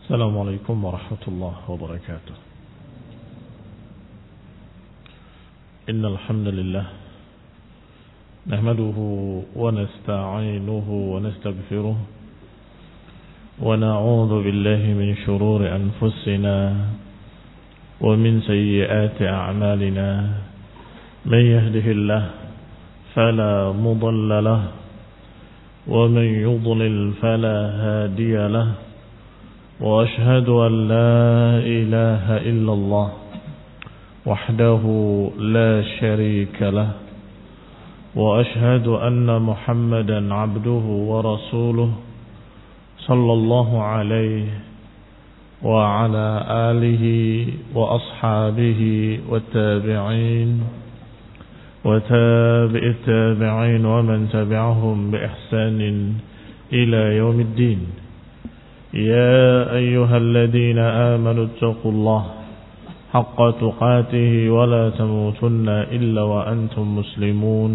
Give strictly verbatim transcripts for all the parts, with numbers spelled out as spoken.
السلام عليكم ورحمة الله وبركاته. إن الحمد لله نحمده ونستعينه ونستغفره ونعوذ بالله من شرور أنفسنا ومن سيئات أعمالنا. من يهده الله فلا مضل له ومن يضلل فلا هادي له، وأشهد أن لا إله إلا الله وحده لا شريك له، وأشهد أن محمدا عبده ورسوله صلى الله عليه وعلى آله وأصحابه والتابعين وتابع التابعين ومن تبعهم بإحسان إلى يوم الدين. يا أيها الذين آمنوا اتقوا الله حق تقاته ولا تموتن إلا وأنتم مسلمون.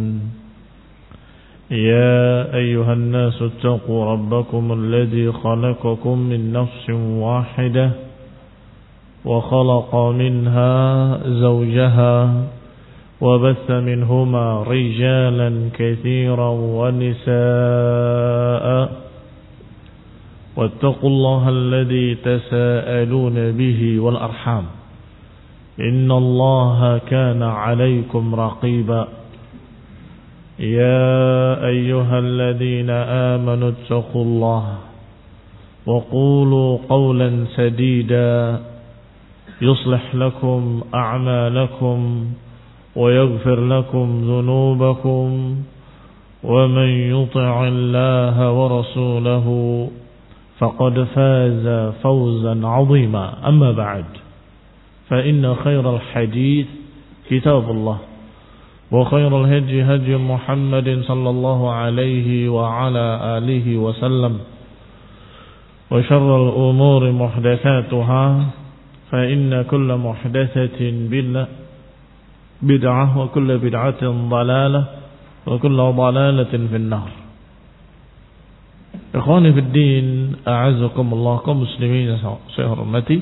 يا أيها الناس اتقوا ربكم الذي خلقكم من نفس واحدة وخلق منها زوجها وبث منهما رجالا كثيرا ونساء، واتقوا الله الذي تساءلون به والأرحام إن الله كان عليكم رقيبا. يا أيها الذين آمنوا اتقوا الله وقولوا قولا سديدا يصلح لكم أعمالكم ويغفر لكم ذنوبكم، ومن يطع الله ورسوله فقد فاز فوزا عظيما. أما بعد، فإن خير الحديث كتاب الله، وخير الهدي هدي محمد صلى الله عليه وعلى آله وسلم، وشر الأمور محدثاتها، فإن كل محدثة بدعة وكل بدعة ضلالة وكل ضلالة في النار. Ikhwani fi din, a'azzakumullah, kaum muslimin saya hormati.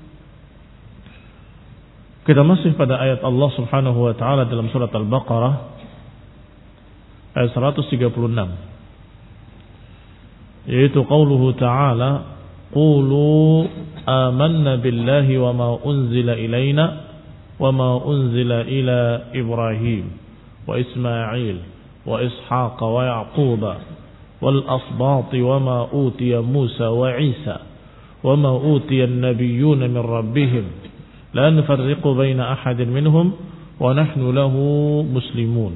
Kita masih pada ayat Allah Subhanahu wa taala dalam surat Al-Baqarah ayat seratus tiga puluh enam. Yaitu qauluhu ta'ala, qulu amanna billahi wa ma unzila ilaina wa ma unzila ila Ibrahim wa Ismail wa Ishaq wa Yaquba wal asbati wa ma utiya Musa wa Isa wa ma utiya an-nabiyyuna min rabbihim la nufarriqu baina ahadin minhum wa nahnu lahu muslimun.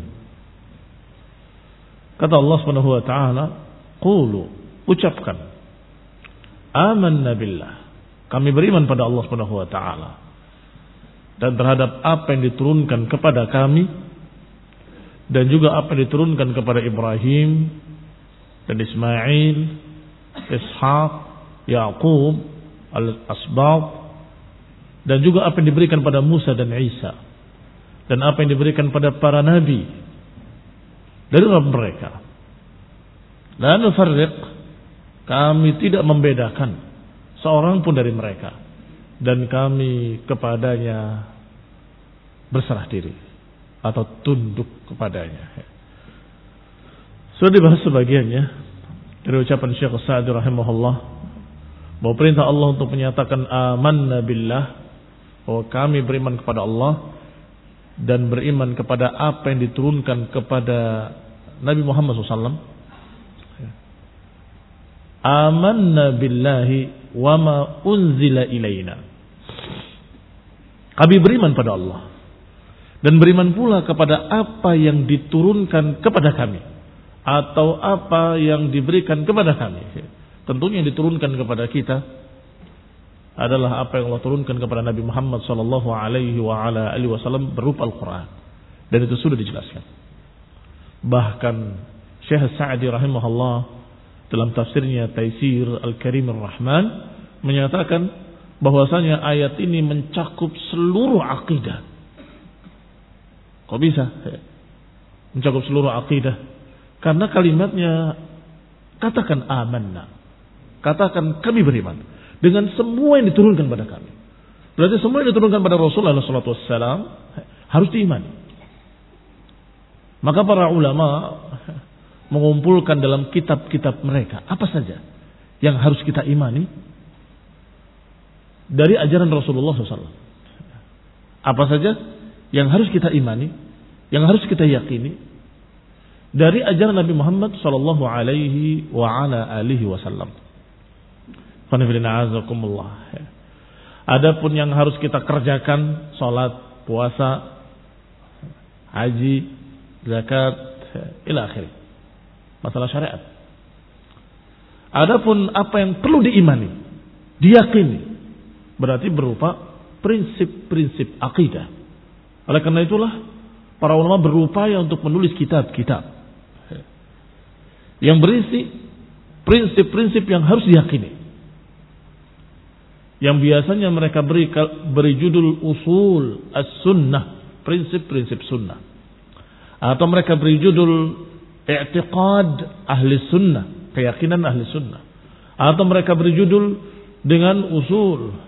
Kata Allah Subhanahu wa taala, qulu, ucapkan, amanna billah, kami beriman pada Allah Subhanahu wa taala dan terhadap apa yang diturunkan kepada kami dan juga apa yang diturunkan kepada Ibrahim dan Ismail, Ishaq, Yaqub, Al-Asbab, dan juga apa yang diberikan pada Musa dan Isa, dan apa yang diberikan pada para nabi dari Rabb mereka. La nufarriq, kami tidak membedakan seorang pun dari mereka, dan kami kepadanya berserah diri atau tunduk kepadanya. Sudah dibahas sebagiannya dari ucapan Syekh Sa'di rahimahullah, bahwa perintah Allah untuk menyatakan amanna billah, bahwa kami beriman kepada Allah dan beriman kepada apa yang diturunkan kepada Nabi Muhammad shallallahu alaihi wasallam. Amanna billahi wa ma unzila ilaina, kami beriman pada Allah dan beriman pula kepada apa yang diturunkan kepada kami atau apa yang diberikan kepada kami. Tentunya yang diturunkan kepada kita adalah apa yang Allah turunkan kepada Nabi Muhammad sallallahu alaihi wa ala alihi wasallam berupa Al-Qur'an, dan itu sudah dijelaskan. Bahkan Syekh Sa'di rahimahullah dalam tafsirnya Taisir Al-Karim Ar-Rahman menyatakan bahwasanya ayat ini mencakup seluruh akidah. Kok bisa mencakup seluruh akidah? Karena kalimatnya katakan amanna, katakan kami beriman, dengan semua yang diturunkan pada kami. Berarti semua yang diturunkan pada Rasulullah shallallahu alaihi wasallam harus diimani. Maka para ulama mengumpulkan dalam kitab-kitab mereka apa saja yang harus kita imani dari ajaran Rasulullah shallallahu alaihi wasallam. Apa saja yang harus kita imani, yang harus kita yakini dari ajaran Nabi Muhammad sallallahu alaihi wa ala alihi wasallam. Adapun yang harus kita kerjakan, salat, puasa, haji, zakat, ila akhir. Masalah syariat. Adapun apa yang perlu diimani, diyakini, berarti berupa prinsip-prinsip akidah. Oleh karena itulah para ulama berupaya untuk menulis kitab-kitab yang berisi prinsip-prinsip yang harus diyakini. Yang biasanya mereka beri beri judul usul as-sunnah, prinsip-prinsip sunnah. Atau mereka beri judul i'tiqad ahli sunnah, keyakinan ahli sunnah. Atau mereka beri judul dengan usul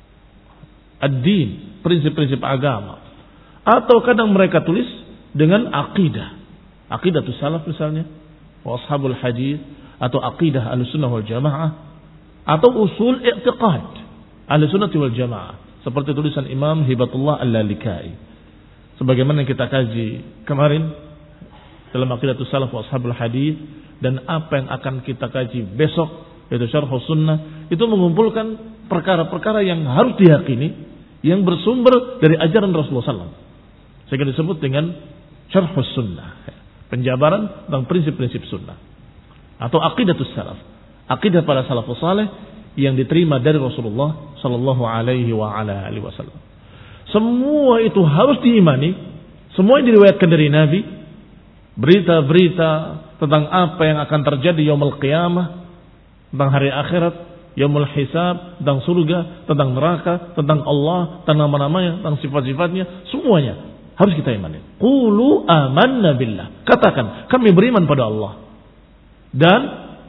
ad-din, prinsip-prinsip agama. Atau kadang mereka tulis dengan aqidah, aqidatus salaf misalnya, wa ashabul hadis, atau aqidah ahli sunnah wal jamaah, atau usul i'tiqad ahli sunnah wal jamaah, seperti tulisan Imam Hibatullah Al-Lalikai. Sebagaimana yang kita kaji kemarin dalam aqidatus salaf wa ashabul hadis, dan apa yang akan kita kaji besok yaitu syarhus sunnah, itu mengumpulkan perkara-perkara yang harus diyakini yang bersumber dari ajaran Rasulullah sallallahu alaihi wasallam. Sehingga disebut dengan syarhus sunnah, penjabaran tentang prinsip-prinsip sunnah, atau aqidatus salaf, aqidah para salafus saleh yang diterima dari Rasulullah sallallahu alaihi wa ala alihi wasallam. Semua itu harus diimani, semua yang diriwayatkan dari Nabi, berita-berita tentang apa yang akan terjadi yaumul qiyamah, tentang hari akhirat, yaumul hisab, tentang surga, tentang neraka, tentang Allah, tentang nama-namanya, tentang sifat-sifatnya, semuanya harus kita imani. Qulu amanna billah. Katakan, kami beriman pada Allah. Dan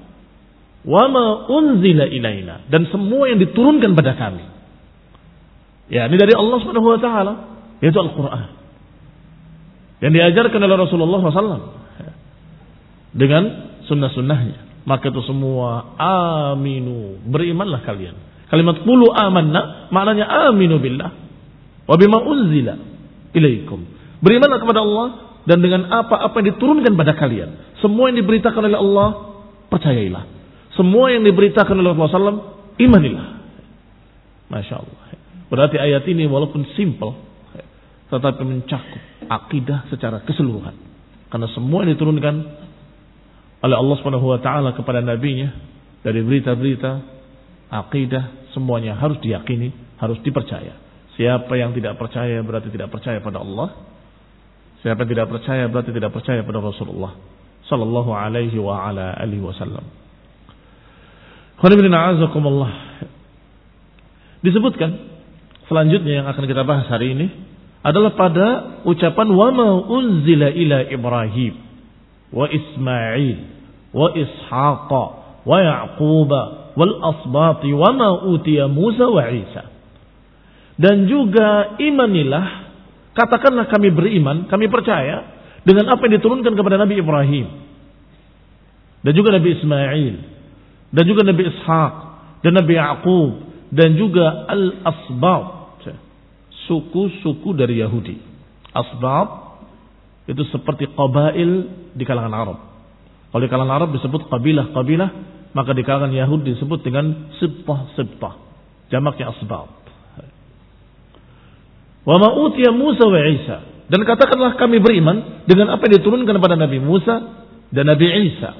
wama unzila ilaina, dan semua yang diturunkan pada kami. Ya, ini dari Allah Subhanahu wa taala, yaitu Al-Qur'an. Yang diajarkan oleh Rasulullah shallallahu alaihi wasallam dengan sunnah-sunnahnya. Maka itu semua aminu, berimanlah kalian. Kalimat qulu amanna maknanya aminu billah wa bima unzila ilaikum. Berimanlah kepada Allah dan dengan apa-apa yang diturunkan pada kalian. Semua yang diberitakan oleh Allah, percayailah. Semua yang diberitakan oleh Rasulullah shallallahu alaihi wasallam, imanilah. Masya Allah. Berarti ayat ini walaupun simple, tetapi mencakup akidah secara keseluruhan. Karena semua yang diturunkan oleh Allah Subhanahu wa taala kepada nabinya dari berita-berita, akidah, semuanya harus diyakini, harus dipercaya. Siapa yang tidak percaya berarti tidak percaya pada Allah. Siapa yang tidak percaya berarti tidak percaya pada Rasulullah sallallahu alaihi wa ala alihi wasallam. Disebutkan selanjutnya yang akan kita bahas hari ini adalah pada ucapan wa ma unzila ila Ibrahim wa Ismail wa Ishaqa wa Yaquba wal asbati wa ma utiya Musa wa Isa. Dan juga imanilah, katakanlah kami beriman, kami percaya dengan apa yang diturunkan kepada Nabi Ibrahim dan juga Nabi Ismail dan juga Nabi Ishaq dan Nabi Yaqub dan juga al-asbat, suku-suku dari Yahudi. Asbat itu seperti qabail di kalangan Arab. Kalau di kalangan Arab disebut qabilah-qabilah, maka di kalangan Yahudi disebut dengan sibtah-sibtah, jamaknya asbat. Wa ma utiya Musa wa Isa, dan katakanlah kami beriman dengan apa yang diturunkan kepada Nabi Musa dan Nabi Isa.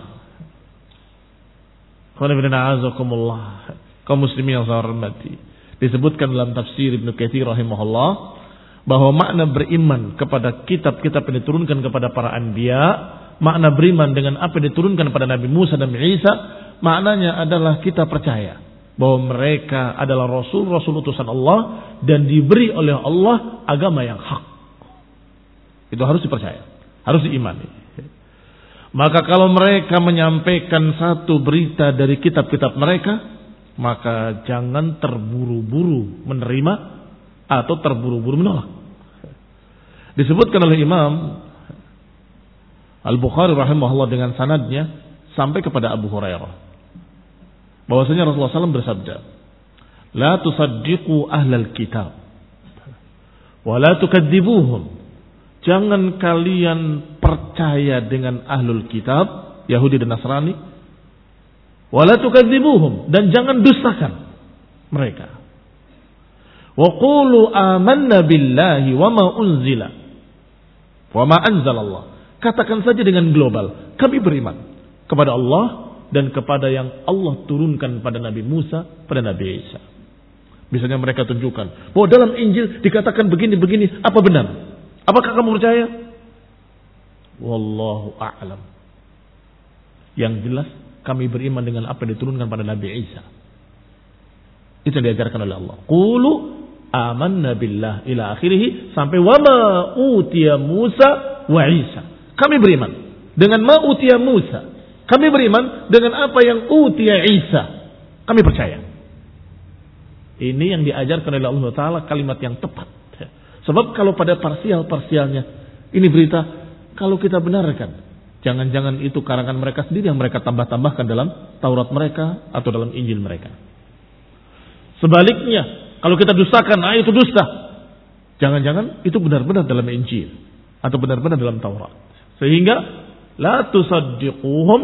Kaum muslimin yang saya hormati, disebutkan dalam tafsir Ibnu Katsir rahimahullah bahwa makna beriman kepada kitab-kitab yang diturunkan kepada para anbiya, makna beriman dengan apa yang diturunkan kepada Nabi Musa dan Nabi Isa, maknanya adalah kita percaya bahwa mereka adalah rasul-rasul utusan Allah dan diberi oleh Allah agama yang hak. Itu harus dipercaya, harus diimani. Maka kalau mereka menyampaikan satu berita dari kitab-kitab mereka, maka jangan terburu-buru menerima atau terburu-buru menolak. Disebutkan oleh Imam Al-Bukhari rahimahullah dengan sanadnya sampai kepada Abu Hurairah bahwasanya Rasulullah shallallahu alaihi wasallam bersabda, "La tusaddiqu ahlal kitab wa la tukadzibuhum." Jangan kalian percaya dengan ahlul kitab, Yahudi dan Nasrani, wa la tukadzibuhum, dan jangan dustakan mereka. Wa qulu amanna billahi wa ma unzila wa ma anzalallah. Katakan saja dengan global, kami beriman kepada Allah dan kepada yang Allah turunkan pada Nabi Musa, pada Nabi Isa. Misalnya mereka tunjukkan bahwa dalam Injil dikatakan begini-begini, apa benar? Apakah kamu percaya? Wallahu a'lam. Yang jelas kami beriman dengan apa yang diturunkan pada Nabi Isa. Itu yang diajarkan oleh Allah. Qulu amanna billah ila akhirih sampai wa ma utiya Musa wa Isa. Kami beriman dengan ma utiya Musa. Kami beriman dengan apa yang utiya Isa. Kami percaya. Ini yang diajarkan oleh Allah Ta'ala, kalimat yang tepat. Sebab kalau pada parsial-parsialnya ini berita, kalau kita benarkan, jangan-jangan itu karangan mereka sendiri yang mereka tambah-tambahkan dalam Taurat mereka atau dalam Injil mereka. Sebaliknya, kalau kita dustakan, ah itu dusta. Jangan-jangan itu benar-benar dalam Injil atau benar-benar dalam Taurat. Sehingga la tusaddiquhum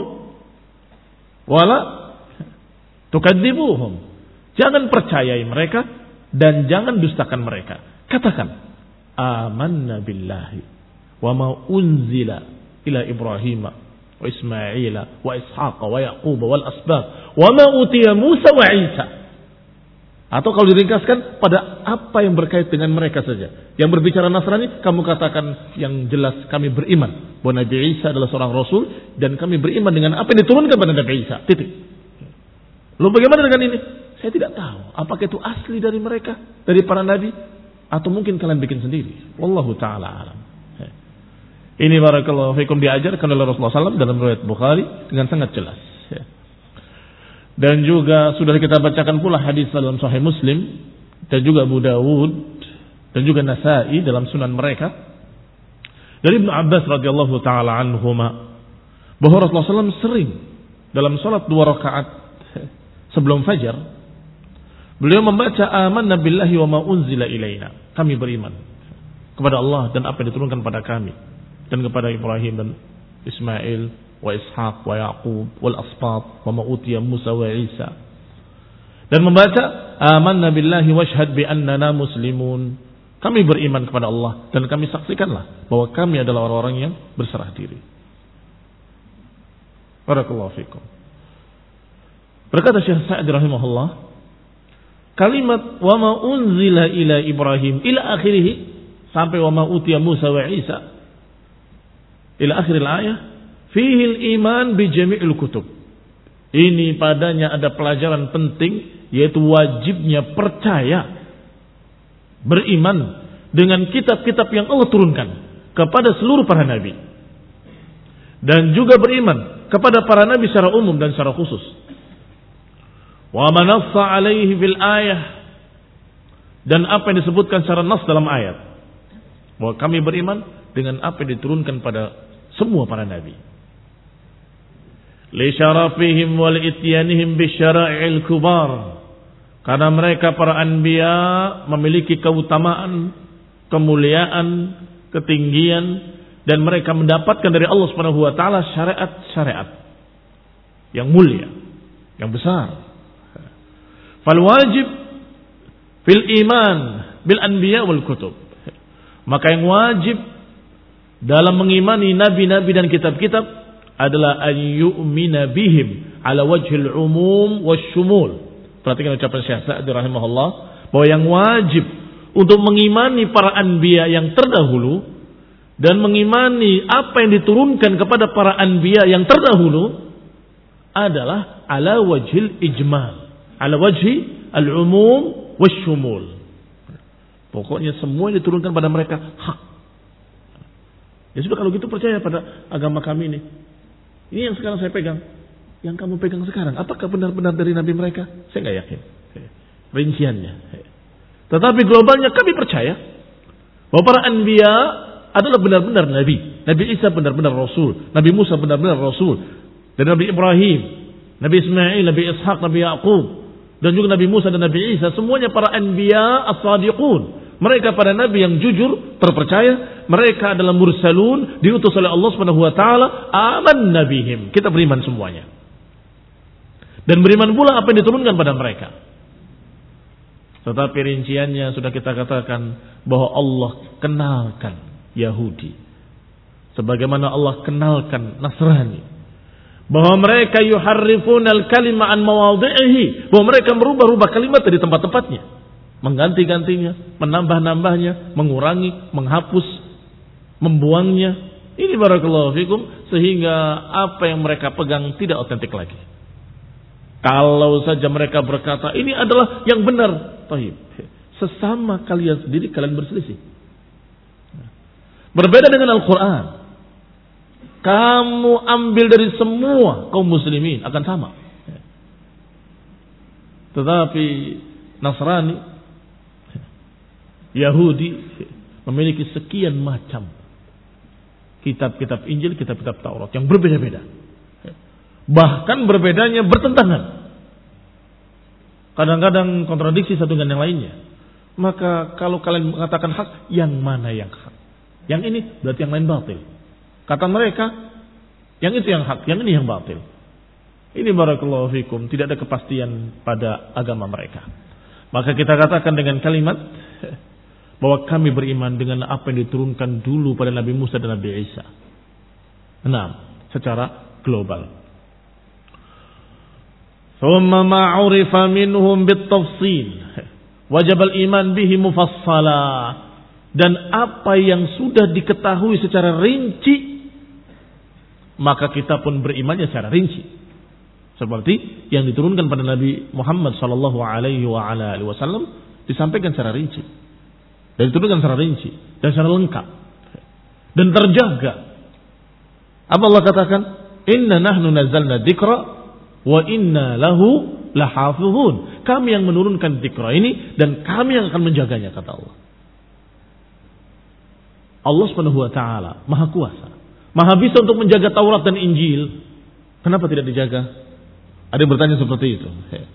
wala tukadzibuhum. Jangan percayai mereka dan jangan dustakan mereka. Katakan, amanna billahi wa ma unzila ila Ibrahim wa Ismail wa Ishaq wa Yaqub wal asbab wa ma utiya Musa wa Isa. Atau kalau diringkaskan, pada apa yang berkait dengan mereka saja. Yang berbicara Nasrani, kamu katakan yang jelas kami beriman bahwa Nabi Isa adalah seorang Rasul dan kami beriman dengan apa yang diturunkan pada Nabi Isa. Titik. Lalu bagaimana dengan ini? Saya tidak tahu. Apakah itu asli dari mereka, dari para nabi, atau mungkin kalian bikin sendiri. Wallahu ta'ala alam. Ini barakallahu fikum diajarkan oleh Rasulullah shallallahu alaihi wasallam dalam riwayat Bukhari dengan sangat jelas. Dan juga sudah kita bacakan pula hadis dalam Sahih Muslim dan juga Abu Dawud dan juga Nasa'i dalam sunan mereka dari Ibnu Abbas radhiyallahu taala anhuma bahwa Rasulullah shallallahu alaihi wasallam sering dalam salat dua rakaat sebelum fajar beliau membaca amanna billahi wa ma unzila ilaina. Kami beriman kepada Allah dan apa yang diturunkan pada kami dan kepada Ibrahim dan Ismail wa Ishaq wa Yaqub wal asbat wa ma utiya Musa wa Isa. Dan membaca amanna billahi washhad bi annana muslimun. Kami beriman kepada Allah dan kami saksikanlah bahwa kami adalah orang-orang yang berserah diri. Barakallahu fikum. Berkata Syekh Sa'di rahimahullah, kalimat wa ma unzila ila Ibrahim ila akhirih sampai wa ma utiya Musa wa Isa ila akhiril ayah fihi al-iman bi jami'il kutub. Ini padanya ada pelajaran penting, yaitu wajibnya percaya, beriman dengan kitab-kitab yang Allah turunkan kepada seluruh para nabi. Dan juga beriman kepada para nabi secara umum dan secara khusus. Wa manassa alaihi fil ayah, dan apa yang disebutkan secara nas dalam ayat, bahwa kami beriman dengan apa yang diturunkan pada semua para nabi. Li syarafihim wal ityanihim bisyara'il kubar, karena mereka para anbiya memiliki keutamaan, kemuliaan, ketinggian, dan mereka mendapatkan dari Allah Subhanahu wa taala syariat-syariat yang mulia, yang besar. Fal wajib fil iman bil anbiya wal kutub. Maka yang wajib dalam mengimani nabi-nabi dan kitab-kitab adalah an yu'mina bihim ala wajhil umum wasyumul. Perhatikan ucapan Syekh Sa'di rahimahullah bahwa yang wajib untuk mengimani para anbiya yang terdahulu dan mengimani apa yang diturunkan kepada para anbiya yang terdahulu adalah ala wajhil ijmal, ala wajhi al-umum wasyumul. Pokoknya semua yang diturunkan pada mereka hak. Ya sudah, kalau gitu percaya pada agama kami ini. Ini yang sekarang saya pegang. yang kamu pegang sekarang, apakah benar-benar dari nabi mereka? Saya nggak yakin rinciannya. Tetapi globalnya kami percaya bahwa para anbiya adalah benar-benar nabi. Nabi Isa benar-benar rasul, Nabi Musa benar-benar rasul, dan Nabi Ibrahim, Nabi Ismail, Nabi Ishaq, Nabi Yaqub, dan juga Nabi Musa dan Nabi Isa, semuanya para anbiya as-sadiqun. Mereka para nabi yang jujur, terpercaya. Mereka adalah mursalun, diutus oleh Allah Subhanahu wa taala. Amanna bihim. Kita beriman semuanya. Dan beriman pula apa yang diturunkan pada mereka. Tetapi rinciannya sudah kita katakan bahwa Allah kenalkan Yahudi, sebagaimana Allah kenalkan Nasrani, bahwa mereka yuharrifuna al-kalima an mawadhi'ihi, bahwa mereka merubah-rubah kalimat dari tempat-tempatnya, mengganti-gantinya, menambah-nambahnya, mengurangi, menghapus, membuangnya. Ini barakallahu fikum, sehingga apa yang mereka pegang tidak otentik lagi. Kalau saja mereka berkata ini adalah yang benar, taib, sesama kalian sendiri kalian berselisih. Berbeda dengan Al-Quran, kamu ambil dari semua kaum muslimin akan sama. Tetapi Nasrani, Yahudi memiliki sekian macam kitab-kitab Injil, kitab-kitab Taurat yang berbeda-beda. Bahkan berbedanya bertentangan. Kadang-kadang kontradiksi satu dengan yang lainnya. Maka kalau kalian mengatakan hak, yang mana yang hak? Yang ini berarti yang lain batil. Kata mereka, yang itu yang hak, yang ini yang batil. Ini barakallahu fikum, tidak ada kepastian pada agama mereka. Maka kita katakan dengan kalimat bahwa kami beriman dengan apa yang diturunkan dulu pada Nabi Musa dan Nabi Isa. Enam, secara global. Thumma ma'urifa minhum bitafsil wajib al-iman bihi mufassala, dan apa yang sudah diketahui secara rinci maka kita pun berimannya secara rinci, seperti yang diturunkan pada Nabi Muhammad sallallahu alaihi wa ala alihi wasallam disampaikan secara rinci dan diturunkan secara rinci dan secara lengkap dan terjaga. Apa Allah katakan? Inna nahnu nazzalna dzikra wa inna lahu lahafizun. Kami yang menurunkan dzikra ini dan kami yang akan menjaganya, kata Allah. Allah Subhanahu wa taala Maha Kuasa, Maha bisa untuk menjaga Taurat dan Injil. Kenapa tidak dijaga? Ada yang bertanya seperti itu.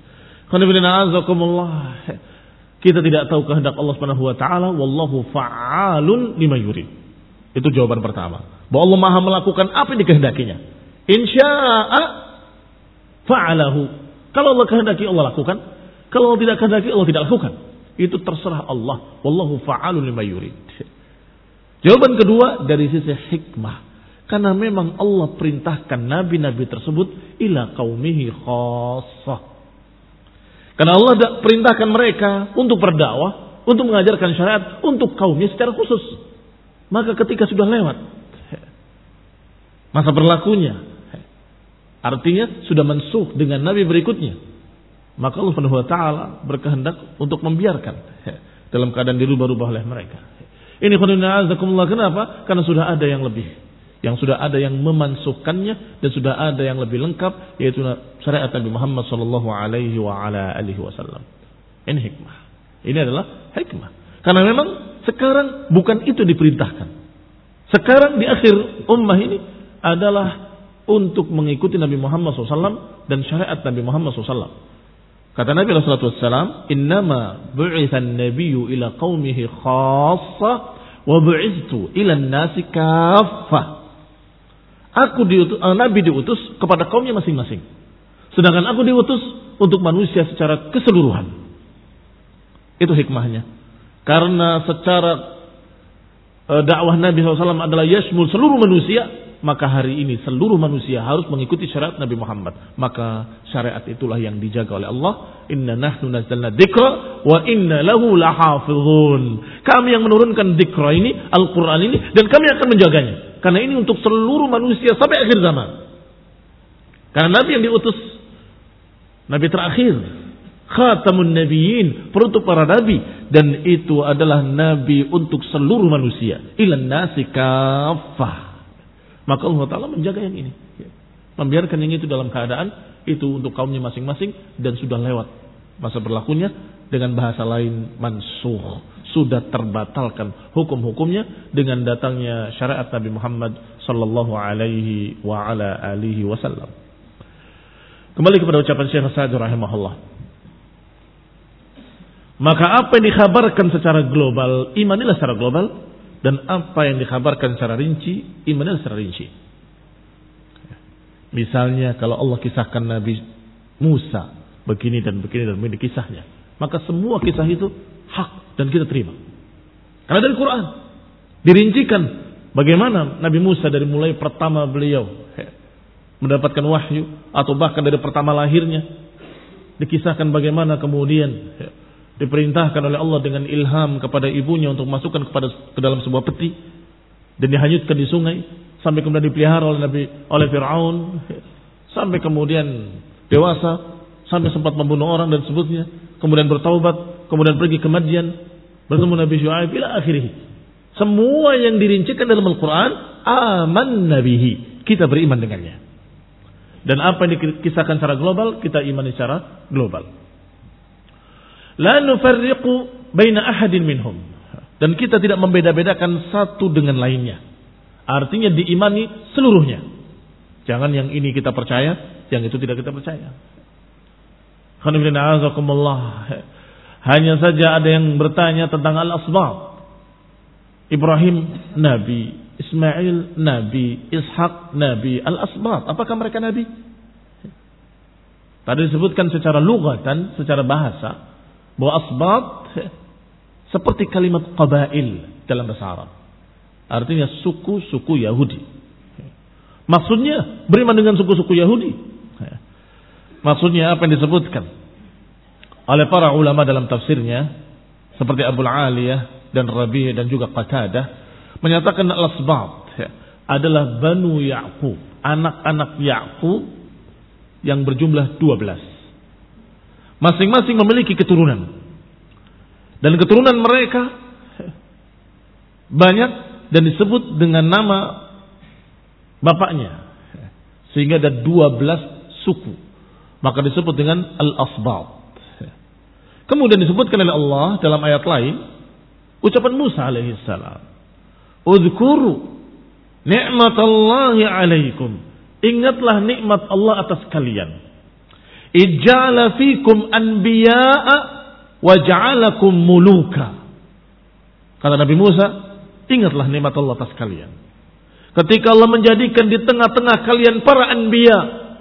Kita tidak tahu kehendak Allah Subhanahu wa taala, wallahu fa'alun lima yurid. Itu jawaban pertama. Bahwa Allah Maha melakukan apa yang dikehendakinya. Insya'a fa'alahu. Kalau Allah kehendaki Allah lakukan, kalau Allah tidak kehendaki Allah tidak lakukan. Itu terserah Allah. Wallahu fa'alun lima yurid. Jawaban kedua dari sisi hikmah. Karena memang Allah perintahkan nabi-nabi tersebut ila qaumihi khassah. Karena Allah perintahkan mereka untuk berdakwah, untuk mengajarkan syariat untuk kaumnya secara khusus. Maka ketika sudah lewat masa berlakunya, artinya sudah mansuh dengan nabi berikutnya, maka Allah Subhanahu wa taala berkehendak untuk membiarkan dalam keadaan dirubah-rubah oleh mereka. Ini khonina azakumullah, kenapa? Karena sudah ada yang lebih, yang sudah ada yang memansuhkannya dan sudah ada yang lebih lengkap, yaitu syariat Nabi Muhammad sallallahu alaihi wa ala alihi wasallam. Ini hikmah. Ini adalah hikmah. Karena memang sekarang bukan itu diperintahkan. Sekarang di akhir ummah ini adalah untuk mengikuti Nabi Muhammad shallallahu alaihi wasallam dan syariat Nabi Muhammad shallallahu alaihi wasallam. Kata Nabi shallallahu alaihi wasallam, "Innama bu'itsan nabiyyu ila qaumihi khassah wa bu'ithtu ila an-nasi kaffah." Aku diutus, Nabi diutus kepada kaumnya masing-masing. Sedangkan aku diutus untuk manusia secara keseluruhan. Itu hikmahnya. Karena secara uh, dakwah Nabi shallallahu alaihi wasallam adalah yashmul seluruh manusia, maka hari ini seluruh manusia harus mengikuti syariat Nabi Muhammad. Maka syariat itulah yang dijaga oleh Allah. Inna nahnu nazzalna dzikra wa inna lahu lahafizun. Kami yang menurunkan dzikra ini, Al-Quran ini, dan kami akan menjaganya. Karena ini untuk seluruh manusia sampai akhir zaman. Karena Nabi yang diutus, Nabi terakhir, khatamun nabiyyin, penutup para nabi, dan itu adalah nabi untuk seluruh manusia. Ilan nasi kaffah. Maka Allah Ta'ala menjaga yang ini. Membiarkan yang itu dalam keadaan itu untuk kaumnya masing-masing dan sudah lewat masa berlakunya, dengan bahasa lain mansukh, sudah terbatalkan hukum-hukumnya dengan datangnya syariat Nabi Muhammad sallallahu alaihi wa ala alihi wasallam. Kembali kepada ucapan Syekh Sa'di rahimahullah. Maka apa yang dikhabarkan secara global, imanilah secara global, dan apa yang dikhabarkan secara rinci, imanilah secara rinci. Misalnya kalau Allah kisahkan Nabi Musa begini dan begini dan begini kisahnya, maka semua kisah itu hak dan kita terima. Karena dari Quran dirincikan bagaimana Nabi Musa dari mulai pertama beliau mendapatkan wahyu atau bahkan dari pertama lahirnya, dikisahkan bagaimana kemudian diperintahkan oleh Allah dengan ilham kepada ibunya untuk masukkan kepada ke dalam sebuah peti dan dihanyutkan di sungai, sampai kemudian dipelihara oleh Nabi oleh Fir'aun, sampai kemudian dewasa, sampai sempat membunuh orang dan sebutnya, kemudian bertaubat, kemudian pergi ke Madian, bertemu Nabi Syuaib ila akhirih. Semua yang dirincikan dalam Al-Quran, amanna bihi, kita beriman dengannya. Dan apa yang dikisahkan secara global, kita imani secara global. La nufarriqu baina ahadin minhum, dan kita tidak membeda-bedakan satu dengan lainnya. Artinya diimani seluruhnya. Jangan yang ini kita percaya, yang itu tidak kita percaya. Hanya saja ada yang bertanya tentang al-asbab. Ibrahim Nabi, Ismail Nabi, Ishak Nabi, al-asbab. Apakah mereka Nabi? Tadi disebutkan secara lughatan, secara bahasa, bahwa asbab seperti kalimat qabail dalam bahasa Arab. Artinya suku-suku Yahudi. Maksudnya beriman dengan suku-suku Yahudi. Maksudnya apa yang disebutkan oleh para ulama dalam tafsirnya, seperti Abu Aliyah dan Rabi' dan juga Qatadah, menyatakan al-asbab adalah Banu Ya'qub, anak-anak Ya'qub yang berjumlah dua belas. Masing-masing memiliki keturunan. Dan keturunan mereka banyak dan disebut dengan nama bapaknya. Sehingga ada dua belas suku. Maka disebut dengan al-asbab. Kemudian disebutkan oleh Allah dalam ayat lain, ucapan Musa alaihi salam, "Udhkuru ni'matallahi alaikum." Ingatlah nikmat Allah atas kalian. Ij'ala fikum anbiya'a wa ja'alakum muluka. Kata Nabi Musa, ingatlah nikmat Allah atas kalian. Ketika Allah menjadikan di tengah-tengah kalian para anbiya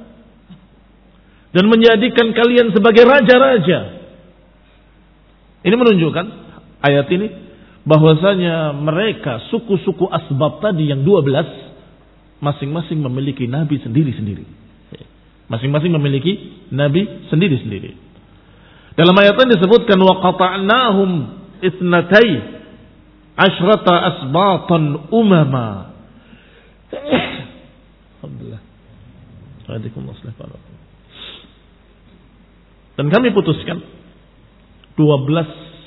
dan menjadikan kalian sebagai raja-raja. Ini menunjukkan ayat ini bahwasanya mereka suku-suku asbab tadi yang dua belas masing-masing memiliki nabi sendiri-sendiri. Masing-masing memiliki nabi sendiri-sendiri. Dalam ayat ini disebutkan wa qata'nahum itsnatai asyrata asbatan umama. Alhamdulillah. Dan kami putuskan dua belas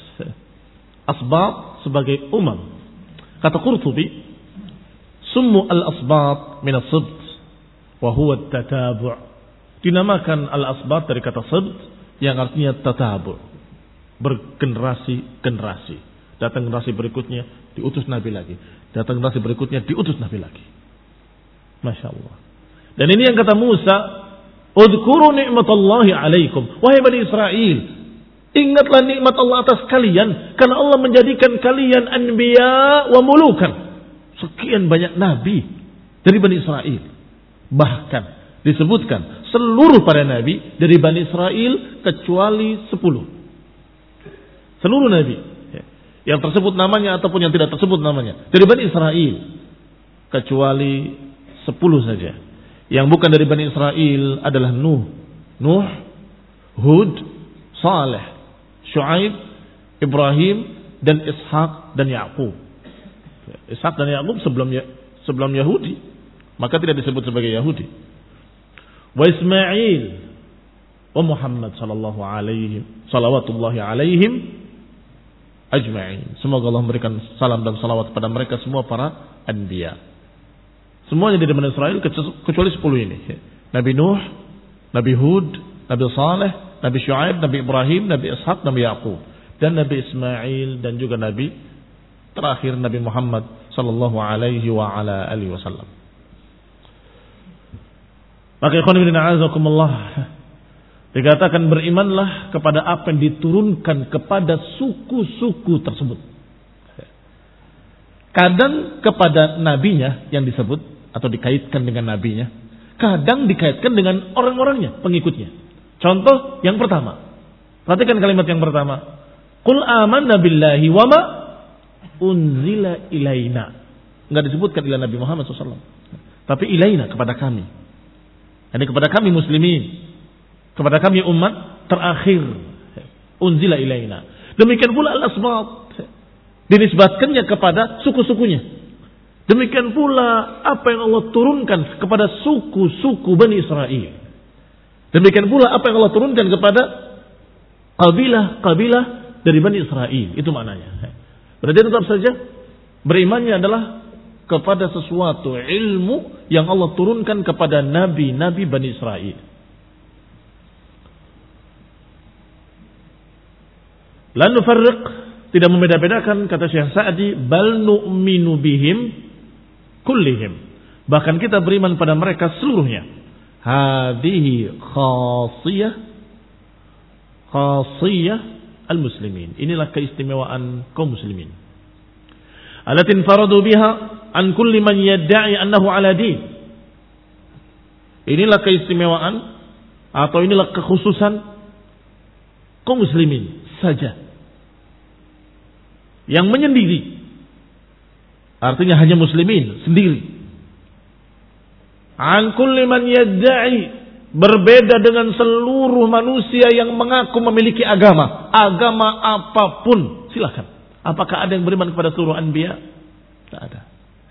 asbab sebagai umam. Kata Qurtubi, summu al-asbab min as-sibt wa huwa at-tatabu'. Dinamakan al-asbab dari kata sibt yang artinya tatabu', bergenerasi-generasi. Datang generasi berikutnya diutus nabi lagi, datang generasi berikutnya diutus nabi lagi. Masya Allah. Dan ini yang kata Musa, udhkuru ni'matallahi alaikum, wahai Bani Israel, ingatlah nikmat Allah atas kalian, karena Allah menjadikan kalian anbiya wa mulukan. Sekian banyak nabi dari Bani Israel. Bahkan disebutkan seluruh para nabi dari Bani Israel kecuali sepuluh. Seluruh nabi yang tersebut namanya ataupun yang tidak tersebut namanya dari Bani Israel kecuali sepuluh saja. Yang bukan dari Bani Israel adalah Nuh, Nuh, Hud, Saleh, Syuaib, Ibrahim, dan Ishak dan Ya'qub. Ishak dan Ya'qub sebelum sebelum Yahudi, maka tidak disebut sebagai Yahudi. Wa Ismail wa Muhammad sallallahu alaihi salawatullahi alaihim ajma'in. Semoga Allah memberikan salam dan salawat kepada mereka semua para anbiya. Semuanya dari Bani Israel kecuali sepuluh ini. Nabi Nuh, Nabi Hud, Nabi Saleh, Nabi Syuaib, Nabi Ibrahim, Nabi Ishaq, Nabi Yaqub, dan Nabi Ismail, dan juga Nabi terakhir Nabi Muhammad sallallahu alaihi wa ala alihi wasallam. Maka ikhwan fillah azakumullah, dikatakan berimanlah kepada apa yang diturunkan kepada suku-suku tersebut. Kadang kepada nabinya yang disebut atau dikaitkan dengan nabinya, kadang dikaitkan dengan orang-orangnya, pengikutnya. Contoh yang pertama, perhatikan kalimat yang pertama. Qul amanna billahi wa ma unzila ilaina. Enggak disebutkan ila Nabi Muhammad shallallahu alaihi wasallam, tapi ilaina, kepada kami. Ini kepada kami muslimin, kepada kami umat terakhir. Unzila ilaina. Demikian pula al-asbat, dinisbatkannya kepada suku-sukunya. Demikian pula apa yang Allah turunkan kepada suku-suku Bani Israel. Demikian pula apa yang Allah turunkan kepada kabilah-kabilah dari Bani Israel. Itu maknanya. Berarti tetap saja berimannya adalah kepada sesuatu ilmu yang Allah turunkan kepada nabi-nabi Bani Israel. La nufarriq, tidak membeda-bedakan, kata Syekh Sa'di, bal nu'minu bihim kullihim. Bahkan kita beriman pada mereka seluruhnya. Hadhihi khasiyah khasiyah al-muslimin. Inilah keistimewaan kaum muslimin. Alatin faradu biha an kulli man yadda'i annahu ala din. Inilah keistimewaan atau inilah kekhususan kaum muslimin saja yang menyendiri. Artinya hanya muslimin sendiri. An kulli man yadda'i, berbeda dengan seluruh manusia yang mengaku memiliki agama, agama apapun, silakan. Apakah ada yang beriman kepada seluruh anbiya? Tidak ada.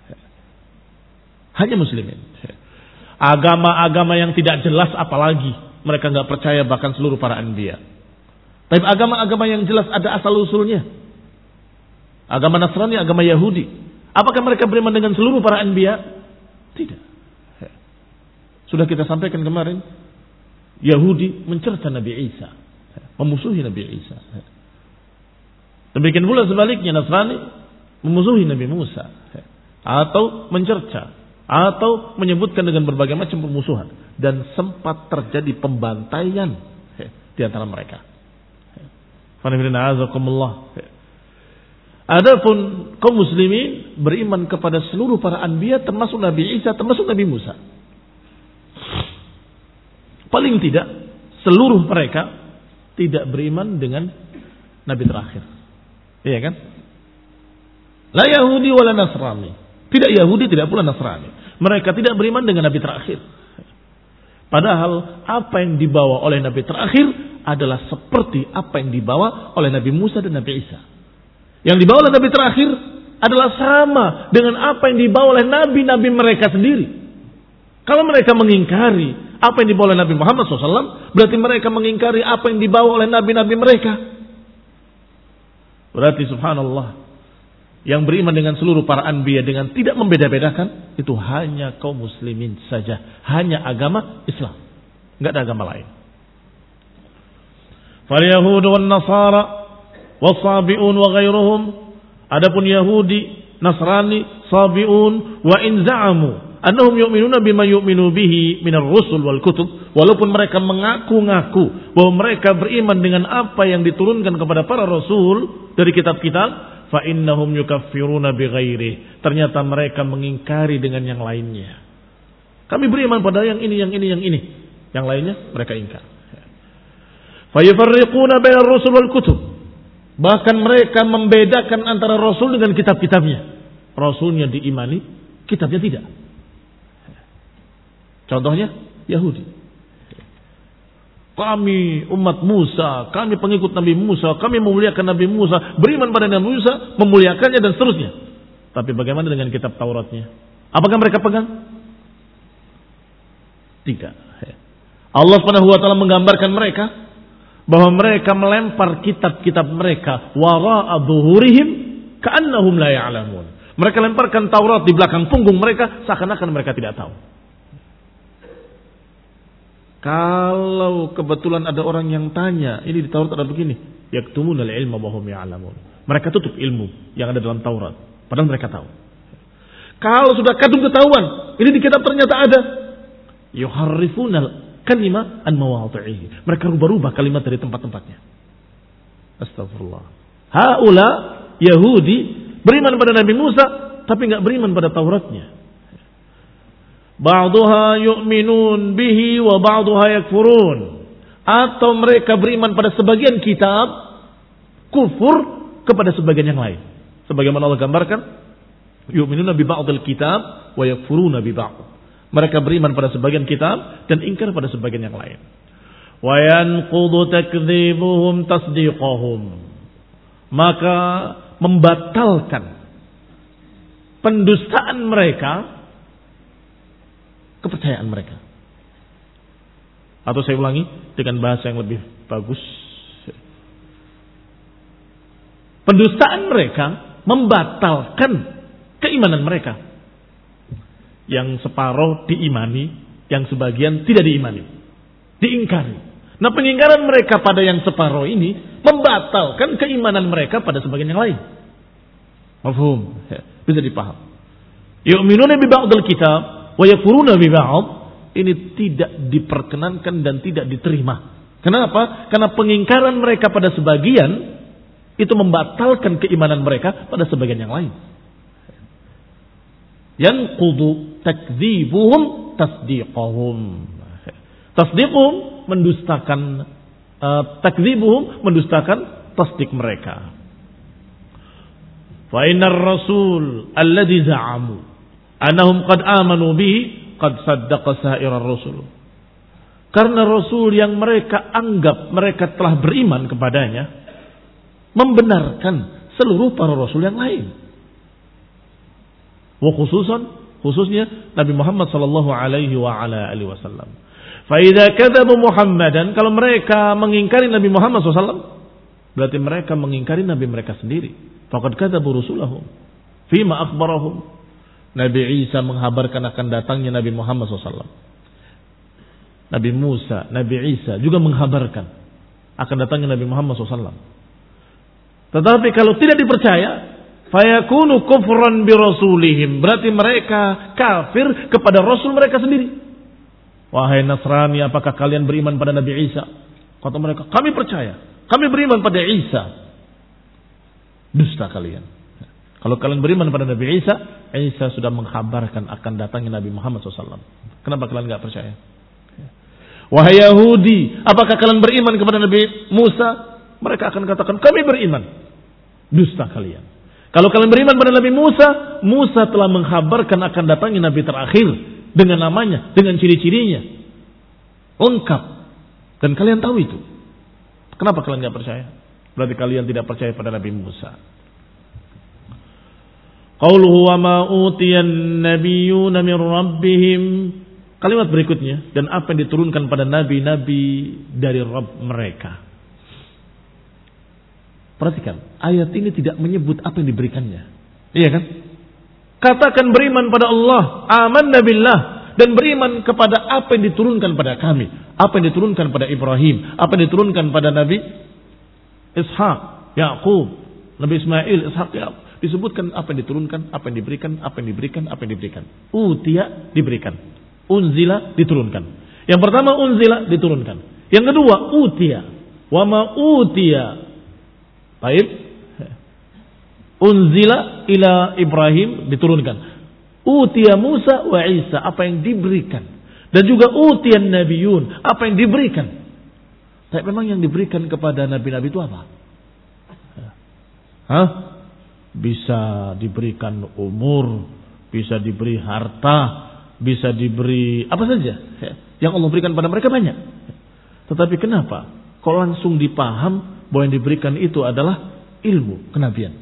Hanya muslimin. Agama-agama yang tidak jelas apalagi mereka nggak percaya, bahkan seluruh para anbiya. Tapi agama-agama yang jelas ada asal usulnya. Agama Nasrani, agama Yahudi. Apakah mereka beriman dengan seluruh para anbiya? Tidak. Sudah kita sampaikan kemarin, Yahudi mencerca Nabi Isa, memusuhi Nabi Isa. Demikian pula sebaliknya, Nasrani memusuhi Nabi Musa, atau mencerca, atau menyebutkan dengan berbagai macam permusuhan, dan sempat terjadi pembantaian di antara mereka. Adapun kaum muslimin beriman kepada seluruh para anbiya, termasuk Nabi Isa, termasuk Nabi Musa. Paling tidak seluruh mereka tidak beriman dengan Nabi terakhir. Iya kan? La Yahudi wala Nasrani. Tidak Yahudi, tidak pula Nasrani. Mereka tidak beriman dengan Nabi terakhir. Padahal apa yang dibawa oleh Nabi terakhir adalah seperti apa yang dibawa oleh Nabi Musa dan Nabi Isa. Yang dibawa oleh Nabi terakhir adalah sama dengan apa yang dibawa oleh nabi-nabi mereka sendiri. Kalau mereka mengingkari apa yang dibawa oleh Nabi Muhammad shallallahu alaihi wasallam, berarti mereka mengingkari apa yang dibawa oleh nabi-nabi mereka. Berarti subhanallah, yang beriman dengan seluruh para anbiya dengan tidak membeda-bedakan, itu hanya kaum muslimin saja. Hanya agama Islam. Enggak ada agama lain. Fal yahudu wan nasara was-sabiun wa ghairuhum. Adapun Yahudi, Nasrani, Sabiun, wa in za'amu annahum yu'minuna bima yu'minu bihi minar rusul wal kutub, walaupun mereka mengaku-ngaku bahwa mereka beriman dengan apa yang diturunkan kepada para rasul dari kitab-kitab, fa innahum yukaffiruna bighairi, ternyata mereka mengingkari dengan yang lainnya. Kami beriman pada yang ini, yang ini, yang ini, yang lainnya mereka ingkar. Fa yufarriquna bainar rusul wal kutub, bahkan mereka membedakan antara rasul dengan kitab-kitabnya. Rasulnya diimani, kitabnya tidak. Contohnya Yahudi. Kami umat Musa, kami pengikut Nabi Musa, kami memuliakan Nabi Musa, beriman pada Nabi Musa, memuliakannya dan seterusnya. Tapi bagaimana dengan kitab Tauratnya? Apakah mereka pegang? Tidak. Allah Subhanahu wa taala menggambarkan mereka bahwa mereka melempar kitab-kitab mereka wara'a dhuhurihim ka'annahum la ya'lamun. Mereka lemparkan Taurat di belakang punggung mereka seakan-akan mereka tidak tahu. Kalau kebetulan ada orang yang tanya, ini di Taurat ada begini, yaktumunal ilma wa hum ya'lamun. Mereka tutup ilmu yang ada dalam Taurat, padahal mereka tahu. Kalau sudah kadung ketahuan, ini di kitab ternyata ada, yuharrifunal kalima an mawadhi'i. Mereka rubah-rubah kalimat dari tempat-tempatnya. Astagfirullah. Haula Yahudi beriman pada Nabi Musa, tapi enggak beriman pada Tauratnya. Ba'duha yu'minun bihi wa ba'duha yakfurun. Atau mereka beriman pada sebagian kitab, kufur kepada sebagian yang lain. Sebagaimana Allah gambarkan, yu'minuna bi ba'dil kitab wa yakfuruna bi ba'd. Mereka beriman pada sebagian kitab dan ingkar pada sebagian yang lain. Wa yanqudu takdzibuhum tasdiqahum. Maka membatalkan pendustaan mereka kepercayaan mereka. Atau saya ulangi dengan bahasa yang lebih bagus. Pendustaan mereka membatalkan keimanan mereka. Yang separuh diimani, yang sebagian tidak diimani. Diingkari. Nah, pengingkaran mereka pada yang separuh ini membatalkan keimanan mereka pada sebagian yang lain. Mafhum? Bisa dipaham. Yu'minuna bi ba'dil kitab wa yakfuruna bi ba'd, ini tidak diperkenankan dan tidak diterima. Kenapa? Karena pengingkaran mereka pada sebagian itu membatalkan keimanan mereka pada sebagian yang lain. Yanqudu takdzibuhum tasdiqahum. Tasdiquhum mendustakan, uh, takdzibuhum mendustakan tasdik mereka. Fa innar rasul alladhi za'amu annahum qad amanu bihi qad saddaqa sa'irar rusul. Karena rasul yang mereka anggap mereka telah beriman kepadanya membenarkan seluruh para rasul yang lain. Wa khususan khususnya Nabi Muhammad sallallahu alaihi wa ala alihi wasallam. Fa idza kadzabu Muhammadan, kalau mereka mengingkari Nabi Muhammad sallallahu alaihi wasallam, berarti mereka mengingkari nabi mereka sendiri. Faqad kadzabu rusulahum fima akhbarahum. Nabi Isa menghabarkan akan datangnya Nabi Muhammad sallallahu alaihi wasallam. Nabi Musa, Nabi Isa juga menghabarkan akan datangnya Nabi Muhammad sallallahu alaihi wasallam. Tetapi kalau tidak dipercaya, fayakunu kufran bi rasulihim, berarti mereka kafir kepada rasul mereka sendiri. Wahai Nasrani, apakah kalian beriman pada Nabi Isa? Kata mereka, kami percaya, kami beriman pada Isa. Dusta kalian. Kalau kalian beriman pada Nabi Isa, Isa sudah menghabarkan akan datangnya Nabi Muhammad sallallahu alaihi wasallam. Kenapa kalian tidak percaya? Wahai Yahudi, apakah kalian beriman kepada Nabi Musa? Mereka akan katakan, kami beriman. Dusta kalian. Kalau kalian beriman pada Nabi Musa, Musa telah menghabarkan akan datangnya Nabi terakhir dengan namanya, dengan ciri-cirinya, lengkap. Dan kalian tahu itu. Kenapa kalian tidak percaya? Berarti kalian tidak percaya pada Nabi Musa. Qauluhu wa ma utiyan nabiyyuna min rabbihim. Kalimat berikutnya, dan apa yang diturunkan pada nabi-nabi dari Rabb mereka. Perhatikan, ayat ini tidak menyebut apa yang diberikannya. Iya kan? Katakan beriman pada Allah, amanna billah, dan beriman kepada apa yang diturunkan pada kami. Apa yang diturunkan pada Ibrahim, apa yang diturunkan pada Nabi Ishaq, Yaqub, Nabi Ismail, Ishaq, Yaqub. Disebutkan apa yang diturunkan, apa yang diberikan, apa yang diberikan, apa yang diberikan. Utiya diberikan, unzila diturunkan. Yang pertama unzila diturunkan. Yang kedua utiya, wa ma utiya. Baik. Unzila ila Ibrahim diturunkan. Utiya Musa wa Isa, apa yang diberikan. Dan juga utiyan nabiyun, apa yang diberikan. Tapi memang yang diberikan kepada nabi-nabi itu apa? Hah? Bisa diberikan umur, bisa diberi harta, bisa diberi apa saja. Yang Allah berikan pada mereka banyak. Tetapi kenapa? Kalau langsung dipaham bahwa yang diberikan itu adalah ilmu kenabian.